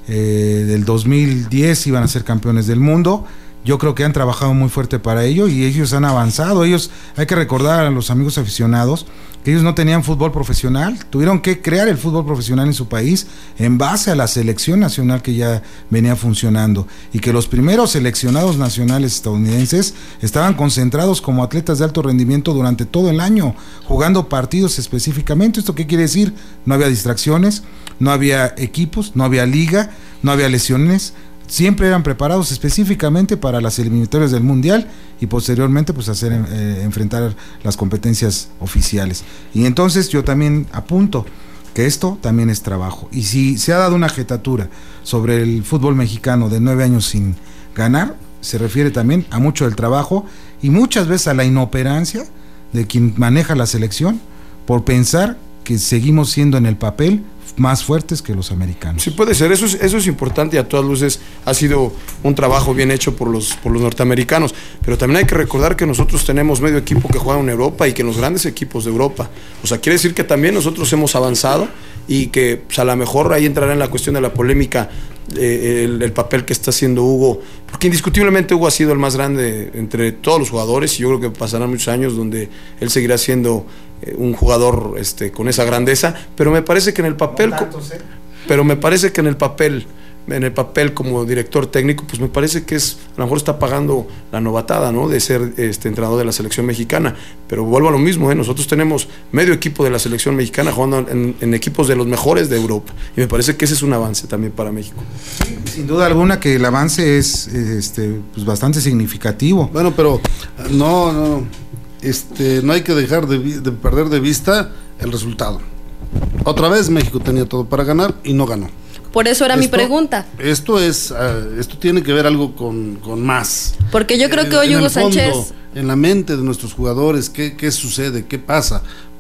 eh, del dos mil diez iban a ser campeones del mundo. Yo creo que han trabajado muy fuerte para ello y ellos han avanzado. Ellos, hay que recordar a los amigos aficionados que ellos no tenían fútbol profesional, tuvieron que crear el fútbol profesional en su país en base a la selección nacional que ya venía funcionando y que los primeros seleccionados nacionales estadounidenses estaban concentrados como atletas de alto rendimiento durante todo el año, jugando partidos específicamente. ¿Esto qué quiere decir? No había distracciones, no había equipos, no había liga, no había lesiones. Siempre eran preparados específicamente para las eliminatorias del Mundial y posteriormente pues hacer eh, enfrentar las competencias oficiales. Y entonces yo también apunto que esto también es trabajo. Y si se ha dado una jetatura sobre el fútbol mexicano de nueve años sin ganar, se refiere también a mucho del trabajo y muchas veces a la inoperancia de quien maneja la selección por pensar que seguimos siendo en el papel más fuertes que los americanos. Sí, puede ser, eso es, eso es importante y a todas luces ha sido un trabajo bien hecho por los, por los norteamericanos, pero también hay que recordar que nosotros tenemos medio equipo que juega en Europa y que en los grandes equipos de Europa, o sea, quiere decir que también nosotros hemos avanzado y que pues, a lo mejor ahí entrará en la cuestión de la polémica eh, el, el papel que está haciendo Hugo, porque indiscutiblemente Hugo ha sido el más grande entre todos los jugadores y yo creo que pasarán muchos años donde él seguirá siendo eh, un jugador este, con esa grandeza, pero me parece que en el papel tantos, ¿eh? pero me parece que en el papel en el papel como director técnico, pues me parece que es, a lo mejor está pagando la novatada, ¿no? De ser este entrenador de la selección mexicana, pero vuelvo a lo mismo, ¿eh? Nosotros tenemos medio equipo de la selección mexicana jugando en, en equipos de los mejores de Europa, y me parece que ese es un avance también para México. Sin duda alguna que el avance es este pues bastante significativo. Bueno, pero no, no, este, no hay que dejar de, de perder de vista el resultado. Otra vez México tenía todo para ganar y no ganó. Por eso era esto, mi pregunta. Esto es, uh, esto tiene que ver algo con, con más. Porque yo creo que hoy en Hugo el fondo, Sánchez... En la mente de nuestros jugadores, ¿qué, qué sucede? ¿Qué pasa?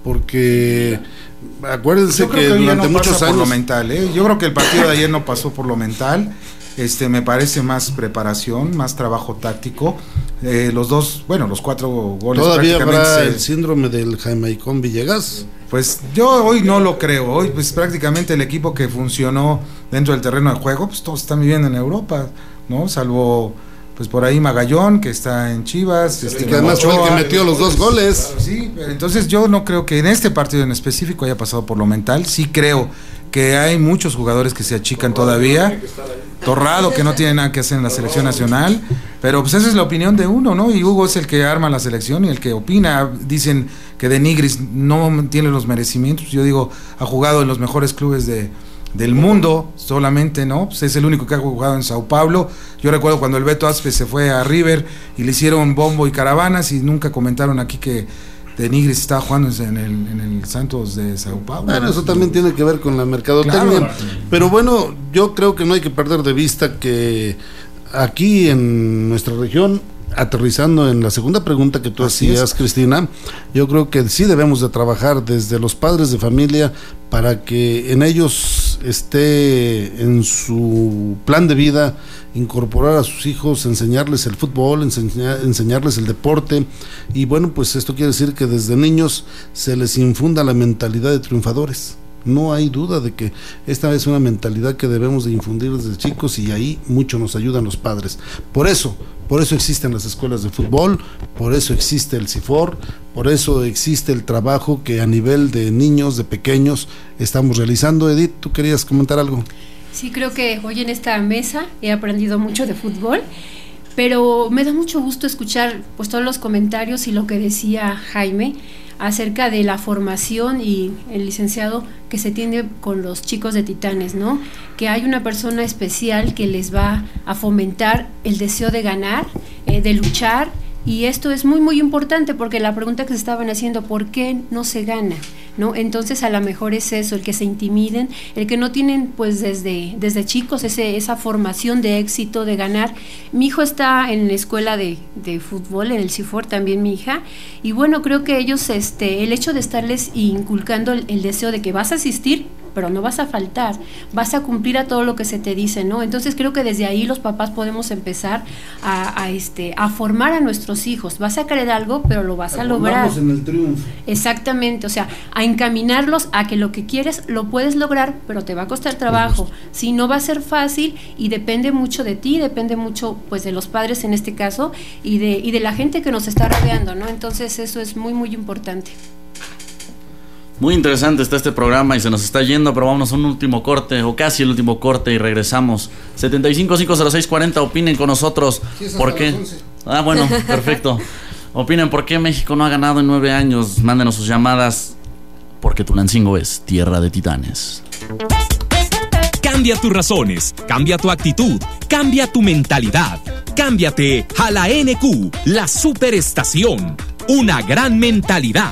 Porque acuérdense yo creo que, que durante no muchos pasa años... por lo mental, ¿eh? Yo creo que el partido de ayer no pasó por lo mental. Este, me parece más preparación, más trabajo táctico. Eh, los dos, bueno, los cuatro goles. ¿Todavía habrá el síndrome del Jamaicón Villegas? Pues yo hoy no lo creo. Hoy pues prácticamente el equipo que funcionó dentro del terreno de juego, pues todos están viviendo en Europa, ¿no? Salvo pues por ahí Magallón, que está en Chivas. Este, que además fue el que metió los dos goles. Sí, entonces yo no creo que en este partido en específico haya pasado por lo mental. Sí creo que hay muchos jugadores que se achican todavía. Torrado, que no tiene nada que hacer en la selección nacional, pero pues esa es la opinión de uno, ¿no? Y Hugo es el que arma la selección y el que opina. Dicen que de Nigris no tiene los merecimientos. Yo digo, ha jugado en los mejores clubes de, del mundo solamente, ¿no? Pues es el único que ha jugado en Sao Paulo. Yo recuerdo cuando el Beto Aspe se fue a River y le hicieron bombo y caravanas y nunca comentaron aquí que de Nigris estaba jugando en el, en el Santos de Sao Paulo. Bueno, eso también tiene que ver con la mercadotecnia. Claro. Pero bueno, yo creo que no hay que perder de vista que aquí en nuestra región, aterrizando en la segunda pregunta que tú Así hacías, es. Cristina, yo creo que sí debemos de trabajar desde los padres de familia para que en ellos esté en su plan de vida incorporar a sus hijos, enseñarles el fútbol, enseñar, enseñarles el deporte, y bueno, pues esto quiere decir que desde niños se les infunda la mentalidad de triunfadores. No hay duda de que esta es una mentalidad que debemos de infundir desde chicos, y ahí mucho nos ayudan los padres. Por eso, por eso existen las escuelas de fútbol, por eso existe el CIFOR, por eso existe el trabajo que a nivel de niños, de pequeños, estamos realizando. Edith, ¿tú querías comentar algo? Sí, creo que hoy en esta mesa he aprendido mucho de fútbol, pero me da mucho gusto escuchar pues todos los comentarios y lo que decía Jaime acerca de la formación y el licenciado que se tiene con los chicos de Titanes, ¿no? Que hay una persona especial que les va a fomentar el deseo de ganar, eh, de luchar, y esto es muy muy importante porque la pregunta que se estaban haciendo, ¿por qué no se gana? ¿No? Entonces a lo mejor es eso, el que se intimiden, el que no tienen pues desde, desde chicos ese, esa formación de éxito, de ganar. Mi hijo está en la escuela de, de fútbol, en el CIFOR, también mi hija, y bueno, creo que ellos, este, el hecho de estarles inculcando el, el deseo de que vas a asistir, pero no vas a faltar, vas a cumplir a todo lo que se te dice, ¿no? Entonces creo que desde ahí los papás podemos empezar a, a, este, a formar a nuestros hijos. Vas a querer algo, pero lo vas a, a lograr. En el triunfo. Exactamente, o sea, a encaminarlos a que lo que quieres lo puedes lograr, pero te va a costar trabajo. Si no va a ser fácil, y depende mucho de ti, depende mucho pues de los padres en este caso, y de, y de la gente que nos está rodeando, ¿no? Entonces eso es muy muy importante. Muy interesante está este programa y se nos está yendo, pero vámonos a un último corte, o casi el último corte, y regresamos. setenta y cinco, cinco cero seis, cuarenta, opinen con nosotros. Sí, ¿por qué? Ah, bueno, perfecto. Opinen por qué México no ha ganado en nueve años. Mándenos sus llamadas, porque Tulancingo es tierra de titanes. Cambia tus razones, cambia tu actitud, cambia tu mentalidad. Cámbiate a la N Q, la superestación. Una gran mentalidad.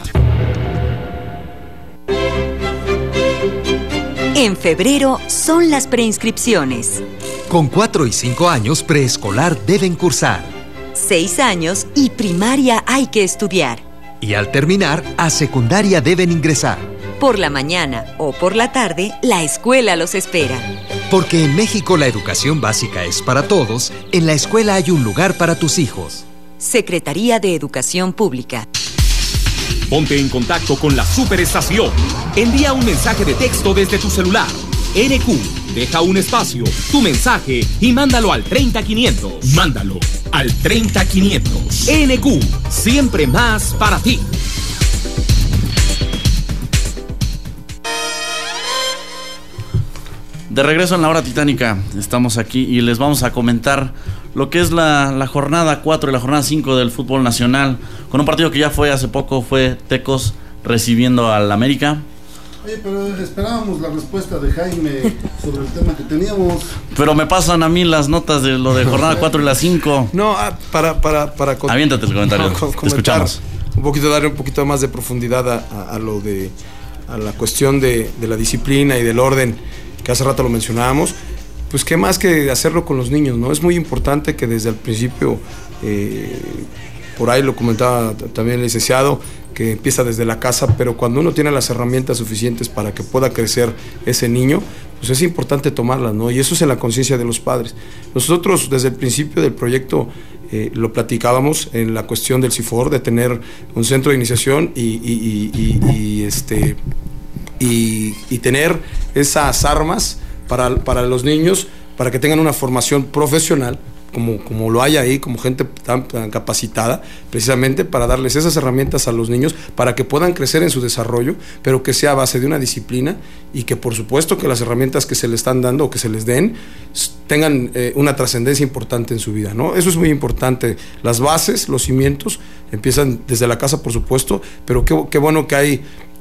En febrero son las preinscripciones. Con cuatro y cinco años preescolar deben cursar. Seis años y primaria hay que estudiar. Y al terminar, a secundaria deben ingresar. Por la mañana o por la tarde, la escuela los espera. Porque en México la educación básica es para todos, en la escuela hay un lugar para tus hijos. Secretaría de Educación Pública. Ponte en contacto con la superestación. Envía un mensaje de texto desde tu celular. N Q, deja un espacio, tu mensaje y mándalo al treinta quinientos. Mándalo al treinta quinientos. N Q, siempre más para ti. De regreso en la hora titánica, estamos aquí y les vamos a comentar lo que es la, la jornada cuatro y la jornada cinco del fútbol nacional, con un partido que ya fue hace poco, fue Tecos recibiendo al América. Oye, pero esperábamos la respuesta de Jaime sobre el tema que teníamos. Pero me pasan a mí las notas de lo de jornada cuatro y la cinco. No, para... para, para Aviéntate el comentario, no, te escuchamos. Un poquito, darle un poquito más de profundidad a, a, a lo de... a la cuestión de, de la disciplina y del orden, que hace rato lo mencionábamos. Pues qué más que hacerlo con los niños, ¿no? Es muy importante que desde el principio, eh, por ahí lo comentaba también el licenciado, que empieza desde la casa, pero cuando uno tiene las herramientas suficientes para que pueda crecer ese niño, pues es importante tomarlas, ¿no? Y eso es en la conciencia de los padres. Nosotros desde el principio del proyecto eh, lo platicábamos en la cuestión del CIFOR, de tener un centro de iniciación y, y, y, y, y este, y, y tener esas armas para, para los niños, para que tengan una formación profesional, como, como lo hay ahí, como gente tan, tan capacitada, precisamente para darles esas herramientas a los niños, para que puedan crecer en su desarrollo, pero que sea a base de una disciplina, y que por supuesto que las herramientas que se les están dando o que se les den tengan eh, una trascendencia importante en su vida, ¿no? Eso es muy importante. Las bases, los cimientos, empiezan desde la casa, por supuesto, pero qué, qué bueno que hay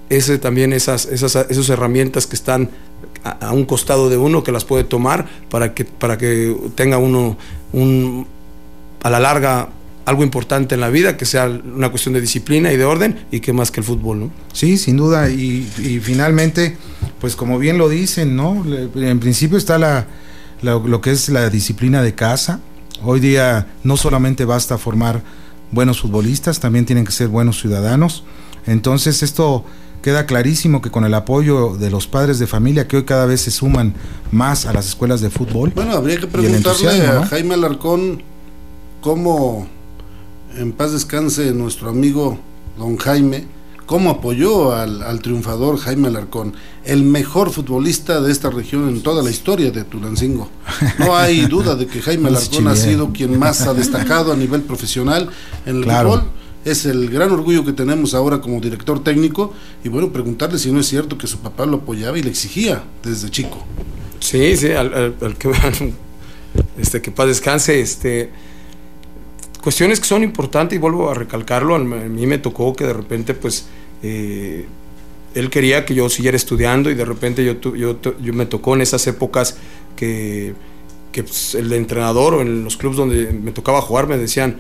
ese también esas, esas, esas herramientas que están a, a un costado de uno, que las puede tomar para que, para que tenga uno un, a la larga algo importante en la vida, que sea una cuestión de disciplina y de orden, y que más que el fútbol, ¿no? Sí, sin duda, y, y finalmente, pues como bien lo dicen, ¿no? En principio está la, la, lo que es la disciplina de casa. Hoy día no solamente basta formar buenos futbolistas, también tienen que ser buenos ciudadanos. Entonces esto queda clarísimo que con el apoyo de los padres de familia, que hoy cada vez se suman más a las escuelas de fútbol. Bueno, habría que preguntarle a ¿no? Jaime Alarcón cómo, en paz descanse nuestro amigo don Jaime, cómo apoyó al, al triunfador Jaime Alarcón, el mejor futbolista de esta región en toda la historia de Tulancingo. No hay duda de que Jaime Alarcón ha sido quien más ha destacado a nivel profesional en el Claro. fútbol. Es el gran orgullo que tenemos ahora como director técnico, y bueno, preguntarle si no es cierto que su papá lo apoyaba y le exigía desde chico. Sí, sí, al, al, al que este, que paz descanse, este, cuestiones que son importantes, y vuelvo a recalcarlo, a mí me tocó que de repente, pues, eh, él quería que yo siguiera estudiando, y de repente yo, yo, yo me tocó en esas épocas que, que pues, el entrenador o en los clubes donde me tocaba jugar me decían,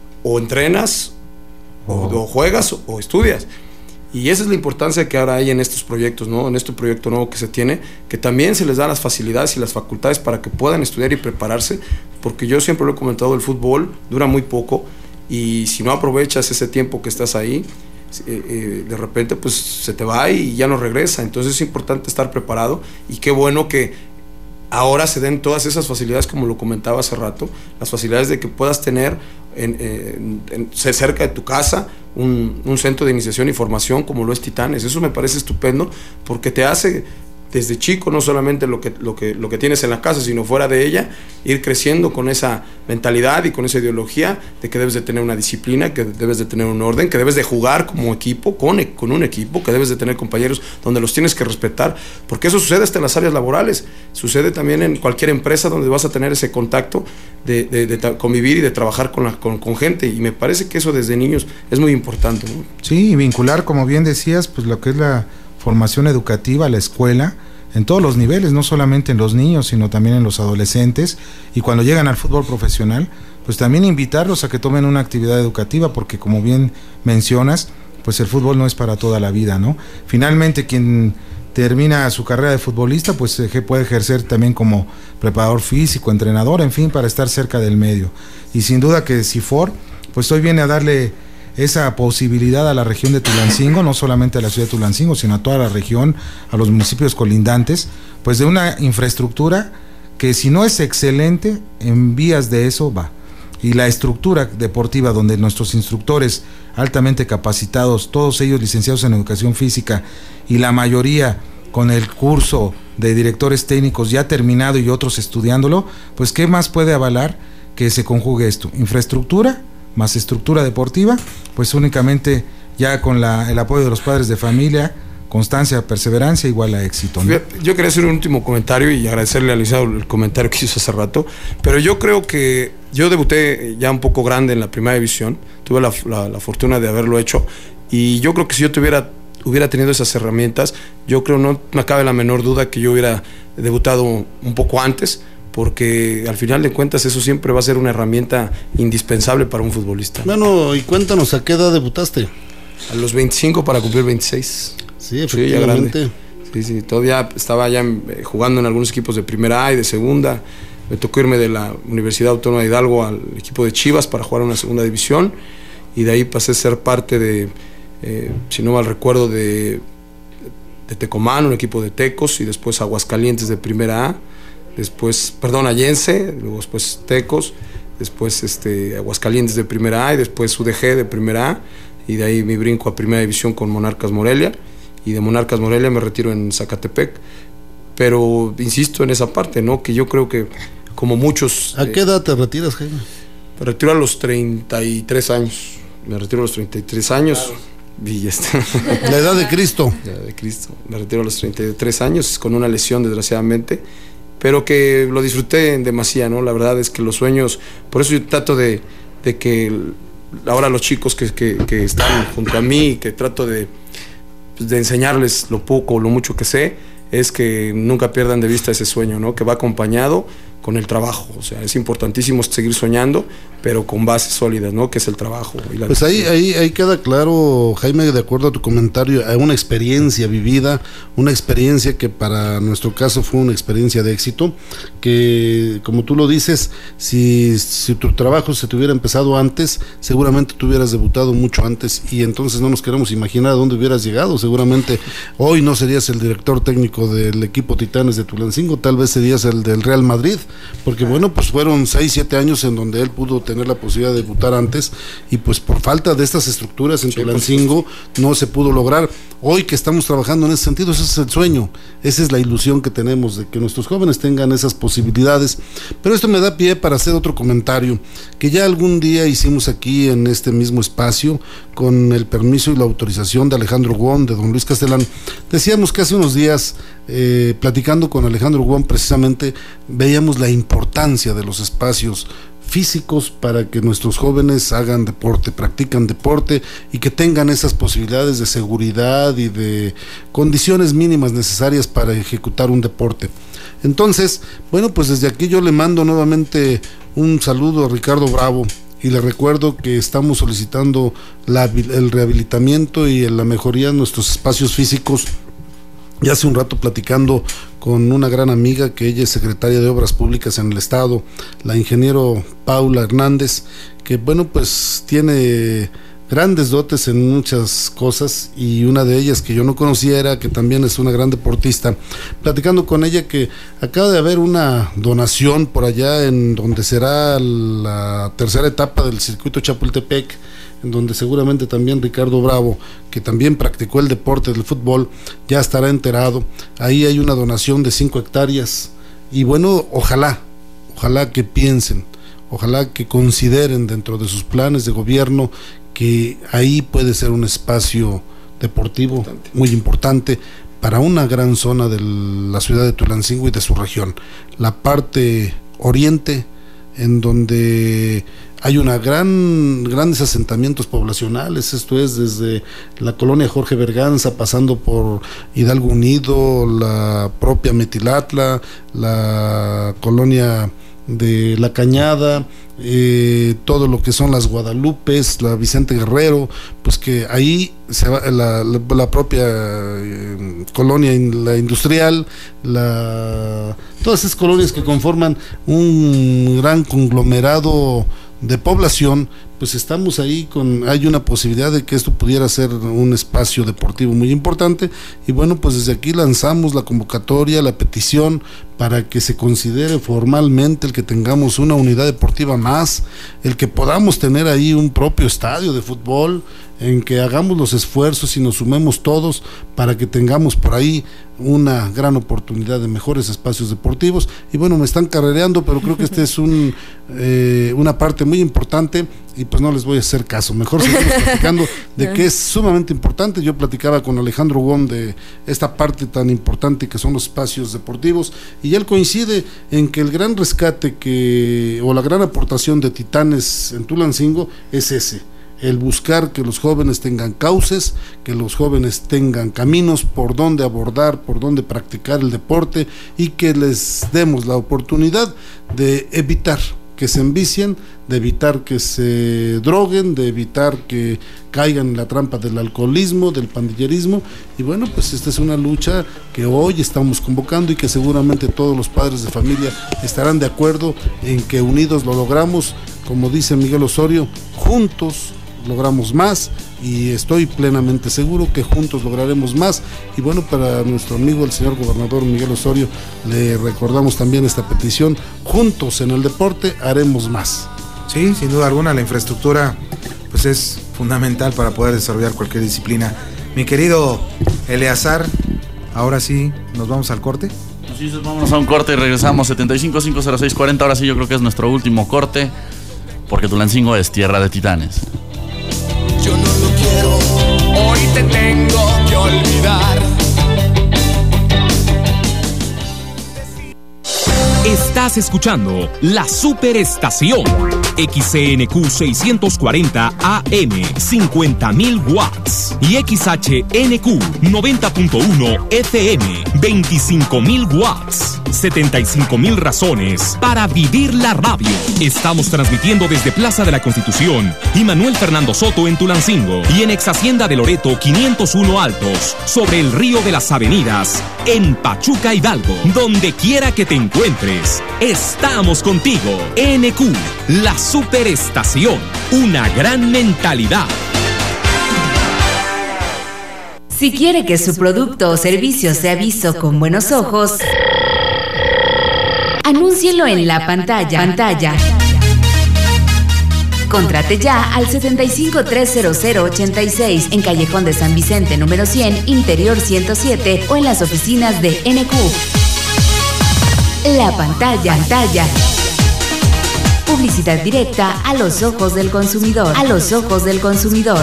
o entrenas, o, o juegas, o estudias. Y esa es la importancia que ahora hay en estos proyectos, ¿no? En este proyecto nuevo que se tiene, que también se les da las facilidades y las facultades para que puedan estudiar y prepararse, porque yo siempre lo he comentado, el fútbol dura muy poco, y si no aprovechas ese tiempo que estás ahí, eh, eh, de repente pues se te va y ya no regresa. Entonces es importante estar preparado, y qué bueno que ahora se den todas esas facilidades, como lo comentaba hace rato, las facilidades de que puedas tener en, en, en, cerca de tu casa un, un centro de iniciación y formación como lo es Titanes. Eso me parece estupendo, porque te hace desde chico, no solamente lo que, lo que, lo que tienes en la casa, sino fuera de ella, ir creciendo con esa mentalidad y con esa ideología de que debes de tener una disciplina, que debes de tener un orden, que debes de jugar como equipo, con, con un equipo, que debes de tener compañeros donde los tienes que respetar, porque eso sucede hasta en las áreas laborales, sucede también en cualquier empresa donde vas a tener ese contacto de, de, de convivir y de trabajar con, la, con, con gente, y me parece que eso desde niños es muy importante, ¿no? Sí, y vincular, como bien decías, pues lo que es la formación educativa, la escuela, en todos los niveles, no solamente en los niños, sino también en los adolescentes, y cuando llegan al fútbol profesional, pues también invitarlos a que tomen una actividad educativa, porque como bien mencionas, pues el fútbol no es para toda la vida, ¿no? Finalmente, quien termina su carrera de futbolista, pues puede ejercer también como preparador físico, entrenador, en fin, para estar cerca del medio. Y sin duda que CIFOR, pues hoy viene a darle esa posibilidad a la región de Tulancingo, no solamente a la ciudad de Tulancingo, sino a toda la región, a los municipios colindantes, pues de una infraestructura que si no es excelente, en vías de eso va. Y la estructura deportiva donde nuestros instructores altamente capacitados, todos ellos licenciados en educación física, y la mayoría con el curso de directores técnicos ya terminado y otros estudiándolo, pues ¿qué más puede avalar que se conjugue esto? Infraestructura más estructura deportiva, pues únicamente ya con la, el apoyo de los padres de familia, constancia, perseverancia, igual a éxito, ¿no? Yo quería hacer un último comentario y agradecerle a Lisao el comentario que hizo hace rato, pero yo creo que yo debuté ya un poco grande en la primera división, tuve la, la, la fortuna de haberlo hecho, y yo creo que si yo tuviera, hubiera tenido esas herramientas, yo creo, no me cabe la menor duda que yo hubiera debutado un poco antes, porque al final de cuentas eso siempre va a ser una herramienta indispensable para un futbolista. Bueno, y cuéntanos, ¿a qué edad debutaste? A los veinticinco para cumplir veintiséis. Sí, efectivamente. Sí, sí, todavía estaba ya jugando en algunos equipos de primera A y de segunda. Me tocó irme de la Universidad Autónoma de Hidalgo al equipo de Chivas para jugar en una segunda división, y de ahí pasé a ser parte de, eh, si no mal recuerdo, de, de Tecomán, un equipo de Tecos, y después Aguascalientes de primera A. Después, perdón, Allense, luego después Tecos, después este, Aguascalientes de primera A, y después U D G de primera A, y de ahí me brinco a primera división con Monarcas Morelia, y de Monarcas Morelia me retiro en Zacatepec. Pero insisto en esa parte, ¿no? Que yo creo que como muchos... ¿A qué edad te retiras, Jaime? Me retiro a los treinta y tres años, me retiro a los treinta y tres años. Claro. Y ya está. La edad de Cristo. La edad de Cristo. Me retiro a los treinta y tres años con una lesión, desgraciadamente, pero que lo disfruté en demasía, ¿no? La verdad es que los sueños, por eso yo trato de, de que ahora los chicos que, que, que están junto a mí, que trato de, de enseñarles lo poco o lo mucho que sé, es que nunca pierdan de vista ese sueño, ¿no? Que va acompañado con el trabajo. O sea, es importantísimo seguir soñando, pero con bases sólidas, ¿no? Que es el trabajo. Y la pues ahí, ahí, ahí queda claro, Jaime, de acuerdo a tu comentario, a una experiencia vivida, una experiencia que para nuestro caso fue una experiencia de éxito, que como tú lo dices, si, si tu trabajo se te hubiera empezado antes, seguramente tú hubieras debutado mucho antes, y entonces no nos queremos imaginar a dónde hubieras llegado. Seguramente hoy no serías el director técnico del equipo Titanes de Tulancingo, tal vez serías el del Real Madrid, porque bueno, pues fueron seis, siete años en donde él pudo tener la posibilidad de debutar antes, y pues por falta de estas estructuras en sí, Tulancingo pues, no se pudo lograr. Hoy que estamos trabajando en ese sentido, ese es el sueño, esa es la ilusión que tenemos de que nuestros jóvenes tengan esas posibilidades. Pero esto me da pie para hacer otro comentario que ya algún día hicimos aquí en este mismo espacio, con el permiso y la autorización de Alejandro Wong, de don Luis Castellán. Decíamos que hace unos días, eh, platicando con Alejandro Wong, precisamente veíamos la importancia de los espacios físicos para que nuestros jóvenes hagan deporte, practican deporte y que tengan esas posibilidades de seguridad y de condiciones mínimas necesarias para ejecutar un deporte. Entonces, bueno, pues desde aquí yo le mando nuevamente un saludo a Ricardo Bravo y le recuerdo que estamos solicitando la, el rehabilitamiento y la mejoría de nuestros espacios físicos. Ya hace un rato platicando con una gran amiga que ella es secretaria de Obras Públicas en el Estado, la ingeniero Paula Hernández, que bueno, pues tiene grandes dotes en muchas cosas, y una de ellas que yo no conocía era que también es una gran deportista. Platicando con ella que acaba de haber una donación por allá en donde será la tercera etapa del circuito Chapultepec, en donde seguramente también Ricardo Bravo, que también practicó el deporte del fútbol, ya estará enterado. Ahí hay una donación de cinco hectáreas, y bueno, ojalá, ojalá que piensen, ojalá que consideren dentro de sus planes de gobierno que ahí puede ser un espacio deportivo importante. Muy importante para una gran zona de la ciudad de Tulancingo y de su región, la parte oriente, en donde hay una gran grandes asentamientos poblacionales. Esto es desde la colonia Jorge Berganza, pasando por Hidalgo Unido, la propia Metilatla, la colonia de La Cañada, eh, todo lo que son las Guadalupes, la Vicente Guerrero, pues que ahí se va la, la, la propia eh, colonia in, la industrial, la, todas esas colonias que conforman un gran conglomerado de población. Pues estamos ahí con, hay una posibilidad de que esto pudiera ser un espacio deportivo muy importante, y bueno, pues desde aquí lanzamos la convocatoria, la petición para que se considere formalmente el que tengamos una unidad deportiva más, el que podamos tener ahí un propio estadio de fútbol, en que hagamos los esfuerzos y nos sumemos todos para que tengamos por ahí una gran oportunidad de mejores espacios deportivos. Y bueno, me están carrereando, pero creo que este es un eh, una parte muy importante, y pues no les voy a hacer caso, mejor seguimos platicando de que es sumamente importante. Yo platicaba con Alejandro Wong de esta parte tan importante que son los espacios deportivos, y él coincide en que el gran rescate que o la gran aportación de Titanes en Tulancingo es ese: el buscar que los jóvenes tengan cauces, que los jóvenes tengan caminos por donde abordar, por donde practicar el deporte, y que les demos la oportunidad de evitar que se envicien, de evitar que se droguen, de evitar que caigan en la trampa del alcoholismo, del pandillerismo. Y bueno, pues esta es una lucha que hoy estamos convocando, y que seguramente todos los padres de familia estarán de acuerdo en que unidos lo logramos. Como dice Miguel Osorio, juntos logramos más, y estoy plenamente seguro que juntos lograremos más. Y bueno, para nuestro amigo el señor gobernador Miguel Osorio le recordamos también esta petición: juntos en el deporte haremos más. Sí, sin duda alguna, la infraestructura pues es fundamental para poder desarrollar cualquier disciplina. Mi querido Eleazar, ahora sí nos vamos al corte. Sí, vámonos a un corte y regresamos. Setenta y cinco, cinco cero seis, cuarenta. Ahora sí, yo creo que es nuestro último corte, porque Tulancingo es tierra de titanes. Yo no lo quiero, hoy te tengo que olvidar. Estás escuchando La Superestación. X C N Q seiscientos cuarenta A M, cincuenta mil watts. Y X H N Q noventa punto uno F M, veinticinco mil watts. setenta y cinco mil razones para vivir la radio. Estamos transmitiendo desde Plaza de la Constitución y Manuel Fernando Soto en Tulancingo y en Ex Hacienda de Loreto quinientos uno Altos, sobre el río de las Avenidas, en Pachuca, Hidalgo. Donde quiera que te encuentres, estamos contigo. N Q, la superestación, una gran mentalidad. Si quiere que su producto o servicio sea visto con buenos ojos, anúncielo en la pantalla. pantalla. Contrate ya al setenta y cinco, trescientos ochenta y seis en Callejón de San Vicente número cien, Interior ciento siete o en las oficinas de N Q. La pantalla. pantalla. Publicidad directa a los ojos del consumidor. A los ojos del consumidor.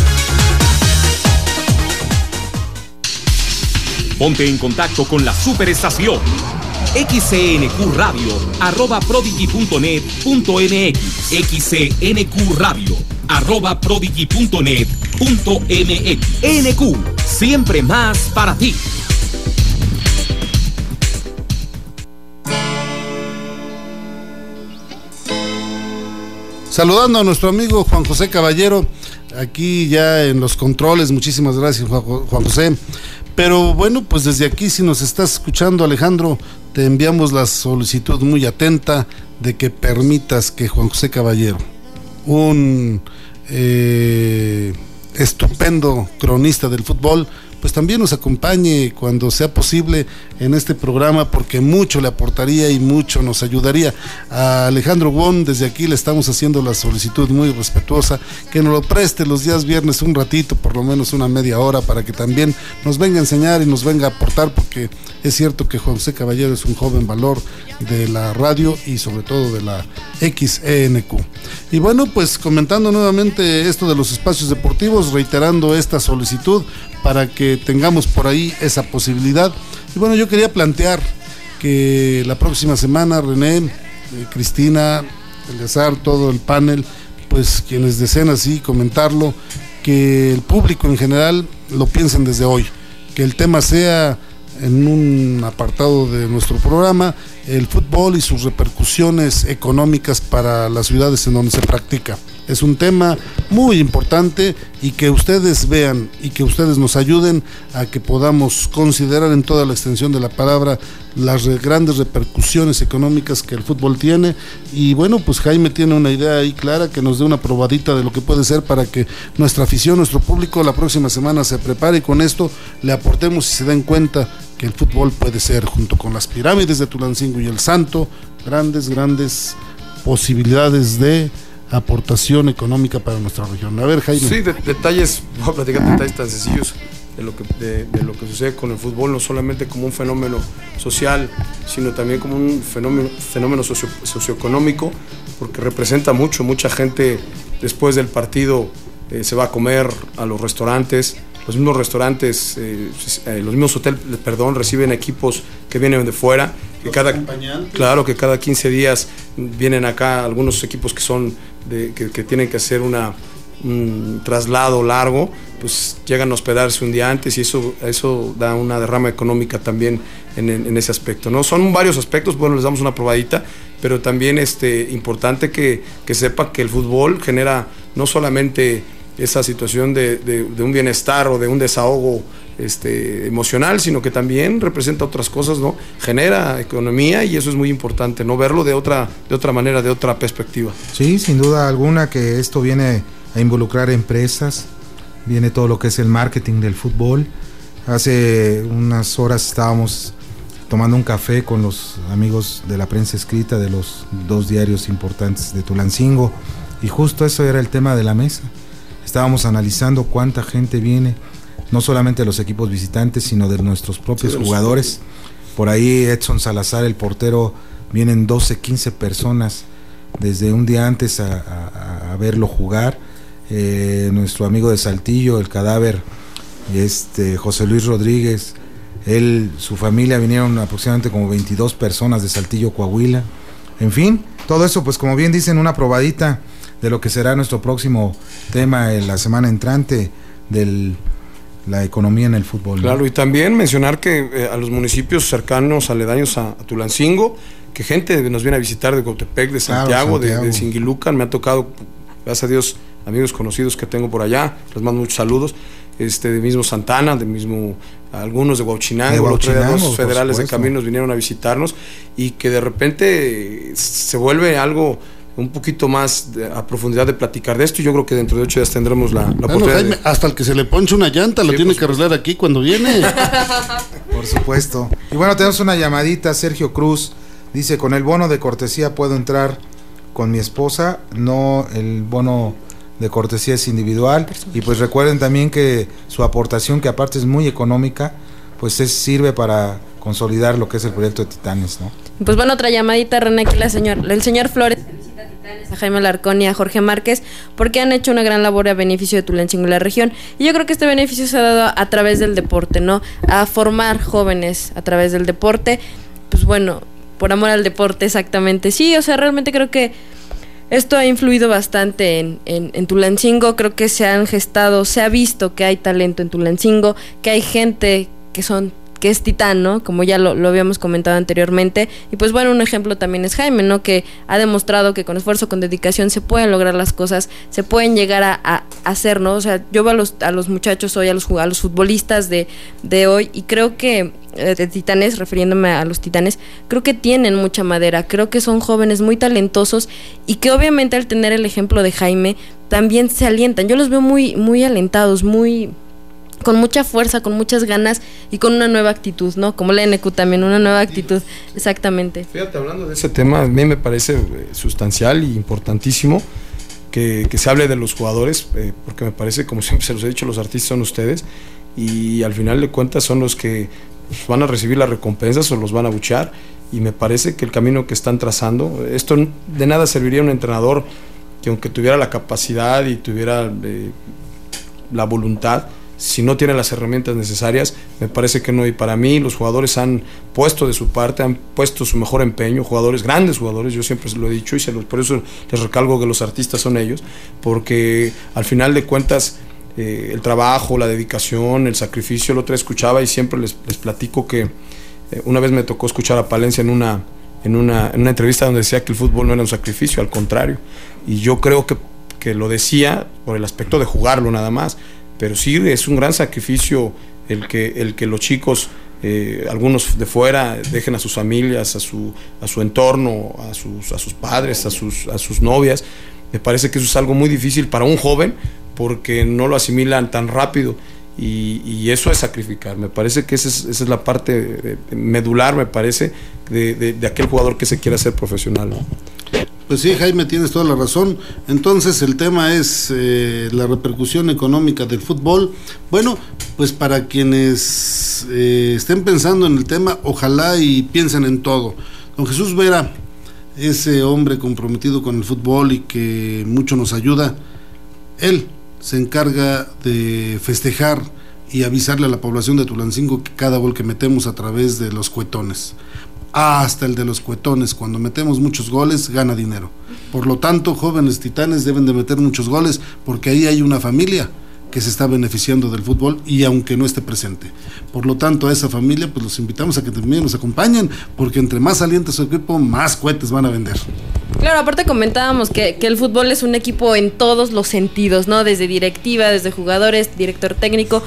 Ponte en contacto con la superestación. X C N Q Radio, arroba prodigy punto net punto m x. X C N Q Radio, arroba prodigy punto net punto m x. N Q, siempre más para ti. Saludando a nuestro amigo Juan José Caballero, aquí ya en los controles. Muchísimas gracias, Juan José. Pero bueno, pues desde aquí, si nos estás escuchando, Alejandro, te enviamos la solicitud muy atenta de que permitas que Juan José Caballero, un eh, estupendo cronista del fútbol, pues también nos acompañe cuando sea posible en este programa, porque mucho le aportaría y mucho nos ayudaría. A Alejandro Won, desde aquí le estamos haciendo la solicitud muy respetuosa, que nos lo preste los días viernes un ratito, por lo menos una media hora, para que también nos venga a enseñar y nos venga a aportar, porque es cierto que Juan José Caballero es un joven valor de la radio y sobre todo de la X E N Q. Y bueno, pues comentando nuevamente esto de los espacios deportivos, reiterando esta solicitud para que tengamos por ahí esa posibilidad. Y bueno, yo quería plantear que la próxima semana René, eh, Cristina, Eleazar, todo el panel, pues quienes deseen así comentarlo, que el público en general lo piensen desde hoy, que el tema sea en un apartado de nuestro programa el fútbol y sus repercusiones económicas para las ciudades en donde se practica. Es un tema muy importante y que ustedes vean y que ustedes nos ayuden a que podamos considerar en toda la extensión de la palabra las re- grandes repercusiones económicas que el fútbol tiene. Y bueno, pues Jaime tiene una idea ahí clara, que nos dé una probadita de lo que puede ser para que nuestra afición, nuestro público la próxima semana se prepare y con esto le aportemos y se den cuenta que el fútbol puede ser, junto con las pirámides de Tulancingo y el Santo, grandes, grandes posibilidades de aportación económica para nuestra región. A ver, Jaime. Sí, de, detalles, voy a platicar detalles tan sencillos de lo que de, de lo que sucede con el fútbol, no solamente como un fenómeno social, sino también como un fenómeno, fenómeno socio, socioeconómico, porque representa mucho, mucha gente después del partido eh, se va a comer a los restaurantes. Los mismos restaurantes, eh, eh, los mismos hoteles, perdón, reciben equipos que vienen de fuera, que cada, claro, que cada quince días vienen acá algunos equipos que son de, que, que tienen que hacer una, un traslado largo, pues llegan a hospedarse un día antes y eso, eso da una derrama económica también en, en, en ese aspecto, ¿no? Son varios aspectos, bueno, les damos una probadita, pero también este, importante que, que sepa que el fútbol genera no solamente esa situación de, de, de un bienestar o de un desahogo este, emocional, sino que también representa otras cosas, ¿no? Genera economía y eso es muy importante, ¿no? Verlo de otra, de otra manera, de otra perspectiva. Sí, sin duda alguna que esto viene a involucrar empresas, viene todo lo que es el marketing del fútbol. Hace unas horas estábamos tomando un café con los amigos de la prensa escrita de los dos diarios importantes de Tulancingo y justo eso era el tema de la mesa. Estábamos analizando cuánta gente viene, no solamente de los equipos visitantes, sino de nuestros propios sí, jugadores. Por ahí Edson Salazar, el portero, vienen doce, quince personas desde un día antes a, a, a verlo jugar. Eh, nuestro amigo de Saltillo, el Cadáver, este, José Luis Rodríguez, él, su familia vinieron aproximadamente como veintidós personas de Saltillo, Coahuila. En fin, todo eso, pues como bien dicen, una probadita de lo que será nuestro próximo tema en la semana entrante del la economía en el fútbol, ¿no? Claro, y también mencionar que eh, a los municipios cercanos, aledaños a, a Tulancingo, que gente nos viene a visitar de Cotepec, de Santiago, claro, Santiago. De, de Singilucan, me ha tocado, gracias a Dios, amigos conocidos que tengo por allá, les mando muchos saludos, este, de mismo Santana, de mismo algunos de Huachinango, los dos federales de Caminos vinieron a visitarnos, y que de repente se vuelve algo un poquito más de, a profundidad de platicar de esto, y yo creo que dentro de ocho días tendremos la, la bueno, oportunidad Jaime, de... hasta el que se le ponche una llanta sí, la tiene que arreglar aquí cuando viene. Por supuesto. Y bueno, tenemos una llamadita. Sergio Cruz dice: con el bono de cortesía puedo entrar con mi esposa, no, el bono de cortesía es individual. Y pues recuerden también que su aportación, que aparte es muy económica, pues es, sirve para consolidar lo que es el proyecto de Titanes, ¿no? Pues bueno, otra llamadita, René, aquí la señor, el señor Flores felicita a Titanes, a Jaime Alarcón y a Jorge Márquez, porque han hecho una gran labor a beneficio de Tulancingo y la región. Y yo creo que este beneficio se ha dado a, a través del deporte, ¿no? A formar jóvenes a través del deporte. Pues bueno, por amor al deporte, exactamente. Sí, o sea, realmente creo que esto ha influido bastante en, en, en Tulancingo. Creo que se han gestado, se ha visto que hay talento en Tulancingo, que hay gente que son que es titán, ¿no? Como ya lo, lo habíamos comentado anteriormente. Y pues bueno, un ejemplo también es Jaime, ¿no? Que ha demostrado que con esfuerzo, con dedicación se pueden lograr las cosas, se pueden llegar a, a, a hacer, ¿no? O sea, yo veo a los, a los muchachos hoy, a los, a los futbolistas de, de hoy, y creo que eh, de Titanes, refiriéndome a los Titanes, creo que tienen mucha madera, creo que son jóvenes muy talentosos, y que obviamente al tener el ejemplo de Jaime también se alientan. Yo los veo muy, muy alentados, muy... con mucha fuerza, con muchas ganas y con una nueva actitud, ¿no? Como la N Q también, una nueva actitud, exactamente. Fíjate, hablando de ese tema, a mí me parece sustancial y importantísimo que, que se hable de los jugadores, eh, porque me parece, como siempre se los he dicho, los artistas son ustedes, y al final de cuentas son los que pues, van a recibir las recompensas o los van a buchar, y me parece que el camino que están trazando, esto de nada serviría a un entrenador que aunque tuviera la capacidad y tuviera eh, la voluntad, si no tiene las herramientas necesarias, me parece que no. Y para mí los jugadores han puesto de su parte, han puesto su mejor empeño, jugadores, grandes jugadores, yo siempre se lo he dicho, y se los, por eso les recalco que los artistas son ellos, porque al final de cuentas eh, el trabajo, la dedicación, el sacrificio, el otro día escuchaba y siempre les, les platico que eh, una vez me tocó escuchar a Palencia en una, en, una, en una entrevista donde decía que el fútbol no era un sacrificio, al contrario, y yo creo que, que lo decía por el aspecto de jugarlo nada más, pero sí es un gran sacrificio el que, el que los chicos, eh, algunos de fuera, dejen a sus familias, a su, a su entorno, a sus, a sus padres, a sus, a sus novias. Me parece que eso es algo muy difícil para un joven porque no lo asimilan tan rápido, y, y eso es sacrificar. Me parece que esa es, esa es la parte medular, me parece, de, de, de aquel jugador que se quiera hacer profesional, ¿no? Pues sí, Jaime, tienes toda la razón. Entonces el tema es eh, la repercusión económica del fútbol. Bueno, pues para quienes eh, estén pensando en el tema, ojalá y piensen en todo. Don Jesús Vera, ese hombre comprometido con el fútbol y que mucho nos ayuda, él se encarga de festejar y avisarle a la población de Tulancingo que cada gol que metemos a través de los cuetones, hasta el de los cuetones, cuando metemos muchos goles, gana dinero. Por lo tanto, jóvenes titanes deben de meter muchos goles, porque ahí hay una familia que se está beneficiando del fútbol, y aunque no esté presente. Por lo tanto, a esa familia, pues los invitamos a que también nos acompañen, porque entre más aliente su equipo, más cohetes van a vender. Claro, aparte comentábamos que, que el fútbol es un equipo en todos los sentidos, ¿no? Desde directiva, desde jugadores, director técnico,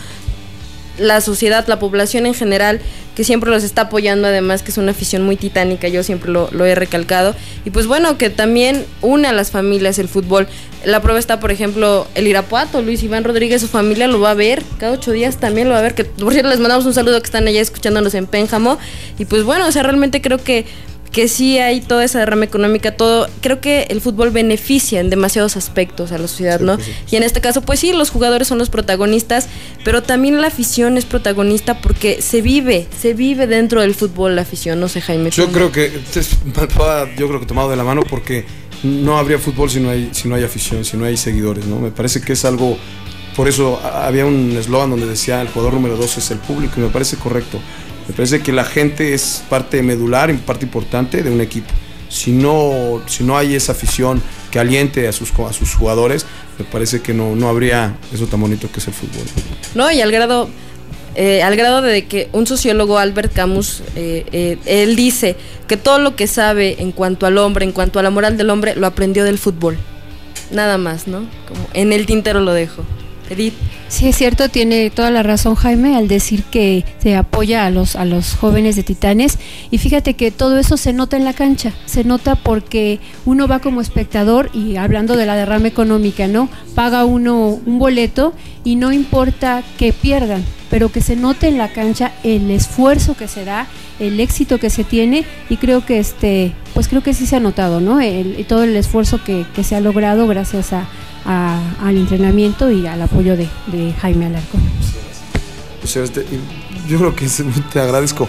la sociedad, la población en general, que siempre los está apoyando, además que es una afición muy titánica, yo siempre lo, lo he recalcado, y pues bueno, que también une a las familias el fútbol. La prueba está, por ejemplo, el Irapuato, Luis Iván Rodríguez, su familia lo va a ver, cada ocho días también lo va a ver, que por cierto les mandamos un saludo que están allá escuchándonos en Pénjamo, y pues bueno, o sea, realmente creo que que sí hay toda esa derrama económica, todo, creo que el fútbol beneficia en demasiados aspectos a la sociedad, sí, ¿no? Pues sí. Y en este caso, pues sí, los jugadores son los protagonistas, pero también la afición es protagonista porque se vive, se vive dentro del fútbol la afición, no sé, Jaime. Yo creo que es, yo creo que tomado de la mano, porque no habría fútbol si no hay, si no hay afición, si no hay seguidores, ¿no? Me parece que es algo, por eso había un eslogan donde decía el jugador número dos es el público, y me parece correcto. Me parece que la gente es parte medular y parte importante de un equipo. si no, si no hay esa afición que aliente a sus, a sus jugadores, me parece que no, no habría eso tan bonito que es el fútbol. No, y al grado, eh, al grado de que un sociólogo, Albert Camus, eh, eh, él dice que todo lo que sabe en cuanto al hombre, en cuanto a la moral del hombre, lo aprendió del fútbol. Nada más, ¿no? Como en el tintero lo dejo. Edith. Sí, es cierto, tiene toda la razón Jaime al decir que se apoya a los, a los jóvenes de Titanes, y fíjate que todo eso se nota en la cancha, se nota porque uno va como espectador, y hablando de la derrama económica, ¿no? Paga uno un boleto y no importa que pierdan, pero que se note en la cancha el esfuerzo que se da, el éxito que se tiene, y creo que este, pues creo que sí se ha notado, ¿no? El, todo el esfuerzo que, que se ha logrado gracias a A, al entrenamiento y al apoyo de, de Jaime Alarcón. Pues este, yo creo que te agradezco.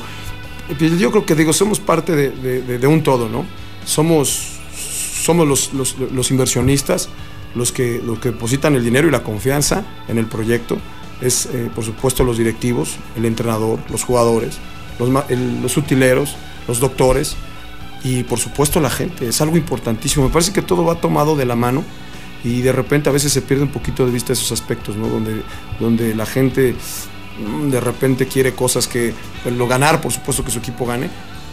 Yo creo que digo, somos parte de, de, de un todo, ¿no? Somos, somos los, los, los inversionistas, los que, los que depositan el dinero y la confianza en el proyecto. Es, eh, por supuesto, los directivos, el entrenador, los jugadores, los, el, los utileros, los doctores y, por supuesto, la gente. Es algo importantísimo. Me parece que todo va tomado de la mano. Y de repente a veces se pierde un poquito de vista esos aspectos, ¿no? Donde, donde la gente de repente quiere cosas que, pues, lo ganar, por supuesto que su equipo gane,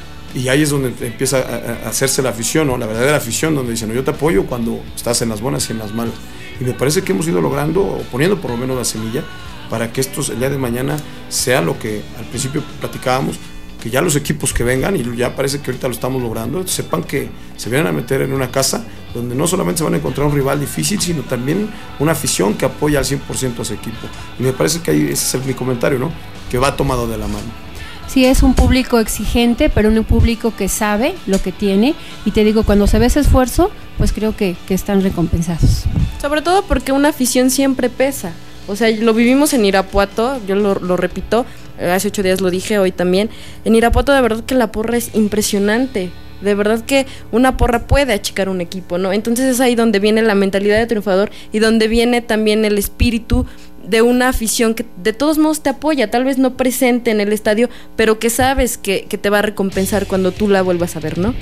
y ahí es donde empieza a, a hacerse la afición, ¿no? La verdadera afición, donde dicen, no, yo te apoyo cuando estás en las buenas y en las malas. Y me parece que hemos ido logrando, o poniendo por lo menos la semilla, para que esto el día de mañana sea lo que al principio platicábamos, que ya los equipos que vengan, y ya parece que ahorita lo estamos logrando, sepan que se vienen a meter en una casa donde no solamente se van a encontrar un rival difícil, sino también una afición que apoya al cien por ciento a ese equipo. Y me parece que ahí ese es mi comentario, ¿no? Que va tomado de la mano. Sí, es un público exigente, pero un público que sabe lo que tiene, y te digo, cuando se ve ese esfuerzo, pues creo que, que están recompensados. Sobre todo porque una afición siempre pesa. O sea, lo vivimos en Irapuato, yo lo, lo repito, hace ocho días lo dije, hoy también. En Irapuato de verdad que la porra es impresionante. De verdad que una porra puede achicar un equipo, ¿no? Entonces es ahí donde viene la mentalidad de triunfador y donde viene también el espíritu de una afición que de todos modos te apoya, tal vez no presente en el estadio, pero que sabes que, que te va a recompensar cuando tú la vuelvas a ver, ¿no?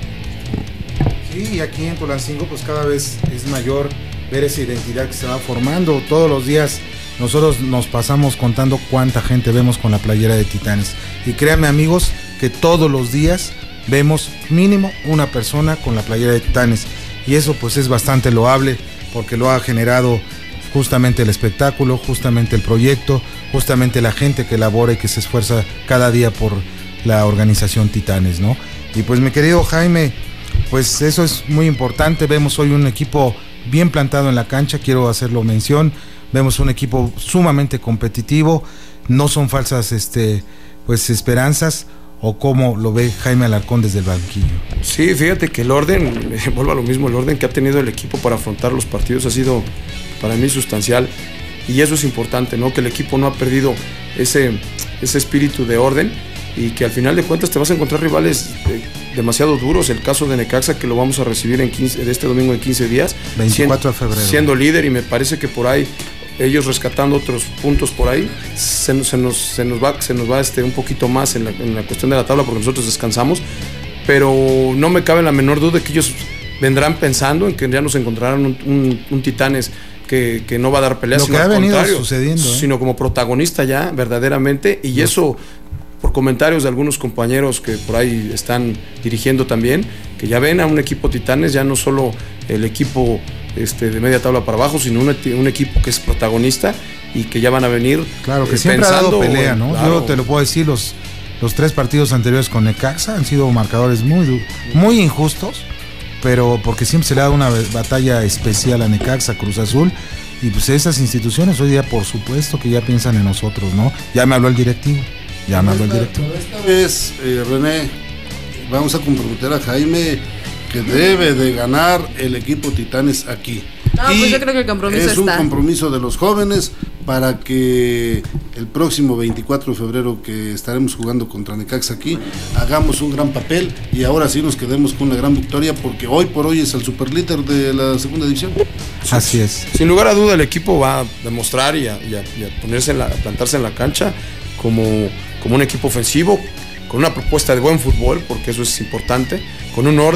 Sí, y aquí en Tulancingo pues cada vez es mayor ver esa identidad que se va formando todos los días. Nosotros nos pasamos contando cuánta gente vemos con la playera de Titanes, y créanme amigos que todos los días vemos mínimo una persona con la playera de Titanes, y eso pues es bastante loable porque lo ha generado justamente el espectáculo, justamente el proyecto, justamente la gente que elabora y que se esfuerza cada día por la organización Titanes, ¿no? Y pues mi querido Jaime, pues eso es muy importante. Vemos hoy un equipo bien plantado en la cancha, quiero hacerlo mención. Vemos un equipo sumamente competitivo, no son falsas este, pues esperanzas. ¿O cómo lo ve Jaime Alarcón desde el banquillo? Sí, fíjate que el orden, eh, vuelvo a lo mismo, el orden que ha tenido el equipo para afrontar los partidos ha sido para mí sustancial, y eso es importante, ¿no? Que el equipo no ha perdido ese, ese espíritu de orden, y que al final de cuentas te vas a encontrar rivales eh, demasiado duros. El caso de Necaxa, que lo vamos a recibir en quince, este domingo en quince días, veinticuatro de febrero, siendo líder, y me parece que por ahí ellos rescatando otros puntos por ahí, se, se nos, se nos va, se nos va este, un poquito más en la, en la cuestión de la tabla, porque nosotros descansamos, pero no me cabe la menor duda de que ellos vendrán pensando en que ya nos encontrarán un, un, un Titanes que, que no va a dar peleas, lo sino que ha al venido contrario, sucediendo, ¿eh? sino como protagonista ya verdaderamente, y no. Eso por comentarios de algunos compañeros que por ahí están dirigiendo también, que ya ven a un equipo Titanes, ya no solo el equipo Este, de media tabla para abajo, sino un, un equipo que es protagonista y que ya van a venir. Claro, que eh, siempre pensando, ha dado pelea, ¿no? Claro. Yo te lo puedo decir, los, los tres partidos anteriores con Necaxa han sido marcadores muy, muy injustos, pero porque siempre se le ha dado una batalla especial a Necaxa, Cruz Azul, y pues esas instituciones hoy día por supuesto que ya piensan en nosotros, ¿no? Ya me habló el directivo, ya me habló el directivo. Esta vez, eh, René, vamos a comprometer a Jaime que debe de ganar el equipo Titanes aquí. No, y pues yo creo que el compromiso es está. un compromiso de los jóvenes para que el próximo veinticuatro de febrero, que estaremos jugando contra Necaxa aquí, hagamos un gran papel y ahora sí nos quedemos con una gran victoria, porque hoy por hoy es el superlíder de la segunda división. Así es. Sin lugar a duda el equipo va a demostrar y a, y a, y a ponerse en la, a plantarse en la cancha como, como un equipo ofensivo, con una propuesta de buen fútbol, porque eso es importante, con un orden,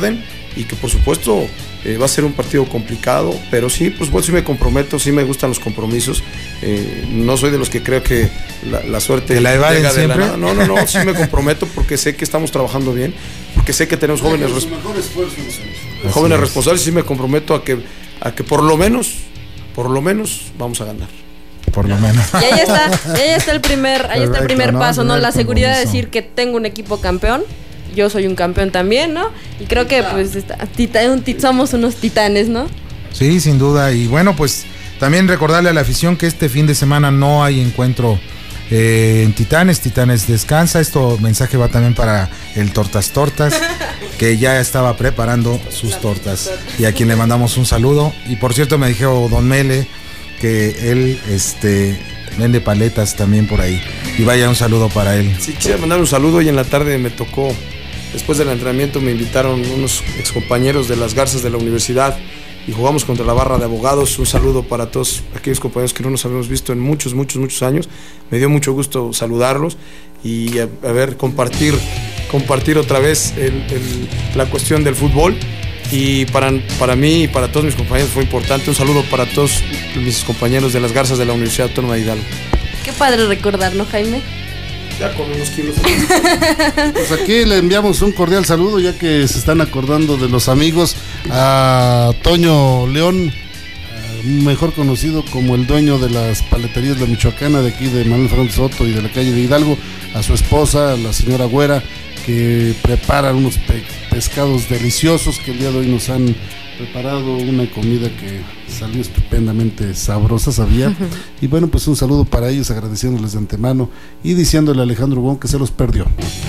y que por supuesto eh, va a ser un partido complicado, pero sí, por supuesto sí me comprometo, sí me gustan los compromisos, eh, no soy de los que creo que la, la suerte ¿Te la evaden llega de la siempre? nada. No, no, no, sí me comprometo porque sé que estamos trabajando bien, porque sé que tenemos jóvenes, res- jóvenes responsables, y sí me comprometo a que, a que por lo menos, por lo menos vamos a ganar. Por lo menos. Y ahí está, y ahí está el primer, ahí está el primer ¿no? paso, ¿no? Primer La seguridad de compromiso. decir que tengo un equipo campeón. Yo soy un campeón también, ¿no? Y creo que pues está, tita, un, tit- somos unos titanes, ¿no? Sí, sin duda. Y bueno, pues también recordarle a la afición que este fin de semana no hay encuentro eh, en Titanes. Titanes descansa. Esto mensaje va también para el Tortas Tortas, que ya estaba preparando sus tortas. Y a quien le mandamos un saludo. Y por cierto, me dijo Don Mele que él este, vende paletas también por ahí. Y vaya un saludo para él. Sí, quisiera mandar un saludo. Y en la tarde me tocó, después del entrenamiento me invitaron unos excompañeros de las Garzas de la universidad y jugamos contra la barra de abogados. Un saludo para todos aquellos compañeros que no nos habíamos visto en muchos, muchos, muchos años. Me dio mucho gusto saludarlos y a, a ver, compartir, compartir otra vez el, el, la cuestión del fútbol. Y para, para mí y para todos mis compañeros fue importante. Un saludo para todos mis compañeros de las Garzas de la Universidad Autónoma de Hidalgo. Qué padre recordar, ¿no, Jaime? Ya con unos kilos. Pues aquí le enviamos un cordial saludo, ya que se están acordando de los amigos, a Toño León, mejor conocido como el dueño de las paleterías de la Michoacana, de aquí de Manuel Fernández Soto y de la calle de Hidalgo, a su esposa, la señora Güera, que preparan unos pe- pescados deliciosos, que el día de hoy nos han preparado una comida que salió estupendamente sabrosa, sabía. Y bueno, pues un saludo para ellos, agradeciéndoles de antemano y diciéndole a Alejandro Bon que se los perdió.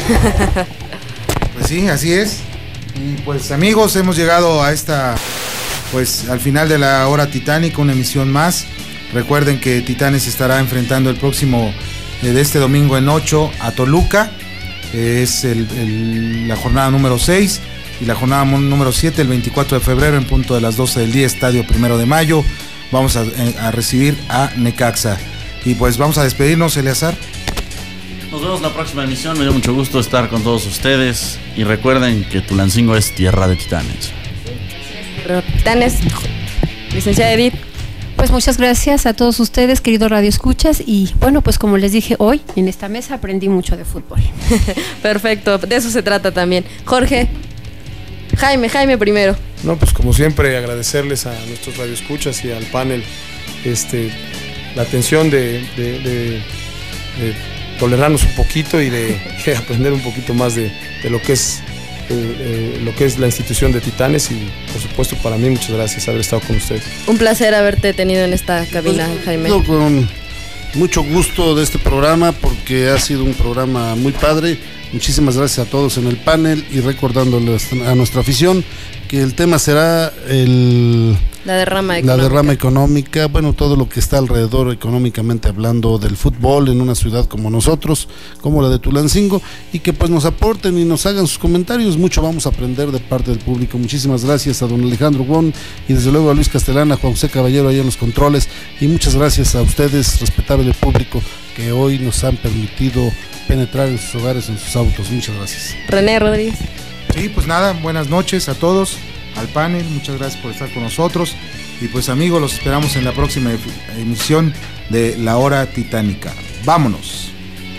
Pues sí, así es. Y pues amigos, hemos llegado a esta, pues al final de la hora titánica, una emisión más. Recuerden que Titanes estará enfrentando el próximo, eh, de este domingo en ocho a Toluca. Eh, es el, el, la jornada número seis y la jornada número siete el veinticuatro de febrero en punto de las doce del día, Estadio Primero de Mayo. Vamos a, a recibir a Necaxa. Y pues vamos a despedirnos, Eleazar. Nos vemos en la próxima emisión. Me dio mucho gusto estar con todos ustedes. Y recuerden que Tulancingo es tierra de titanes. Titanes, licenciada Edith. Pues muchas gracias a todos ustedes, queridos Radio Escuchas, y bueno, pues como les dije hoy, en esta mesa aprendí mucho de fútbol. Perfecto, de eso se trata también. Jorge, Jaime, Jaime primero. No, pues como siempre agradecerles a nuestros radioescuchas y al panel este, la atención de, de, de, de tolerarnos un poquito y de, de aprender un poquito más de, de lo que es eh, eh, lo que es la institución de Titanes, y por supuesto para mí muchas gracias haber estado con ustedes. Un placer haberte tenido en esta cabina, Pues, Jaime. yo con mucho gusto de este programa, porque ha sido un programa muy padre. Muchísimas gracias a todos en el panel, y recordándoles a nuestra afición que el tema será el La derrama la económica. derrama económica, bueno, todo lo que está alrededor económicamente hablando del fútbol en una ciudad como nosotros, como la de Tulancingo, y que pues nos aporten y nos hagan sus comentarios. Mucho vamos a aprender de parte del público. Muchísimas gracias a don Alejandro Bon y desde luego a Luis Castellana, a Juan José Caballero allá en los controles, y muchas gracias a ustedes, respetable público, que hoy nos han permitido penetrar en sus hogares, en sus autos. Muchas gracias. René Rodríguez. Sí, pues nada, buenas noches a todos, al panel, muchas gracias por estar con nosotros. Y pues amigos, los esperamos en la próxima emisión de La Hora Titánica. Vámonos.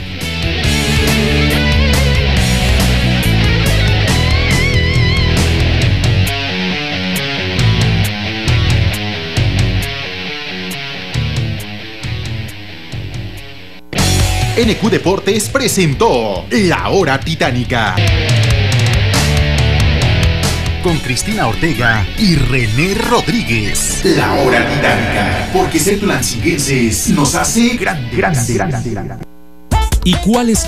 N Q Deportes presentó La Hora Titánica con Cristina Ortega y René Rodríguez. La Hora Titánica, porque ser tulancinguenses nos hace grande, grande, grande, grande. ¿Y cuál es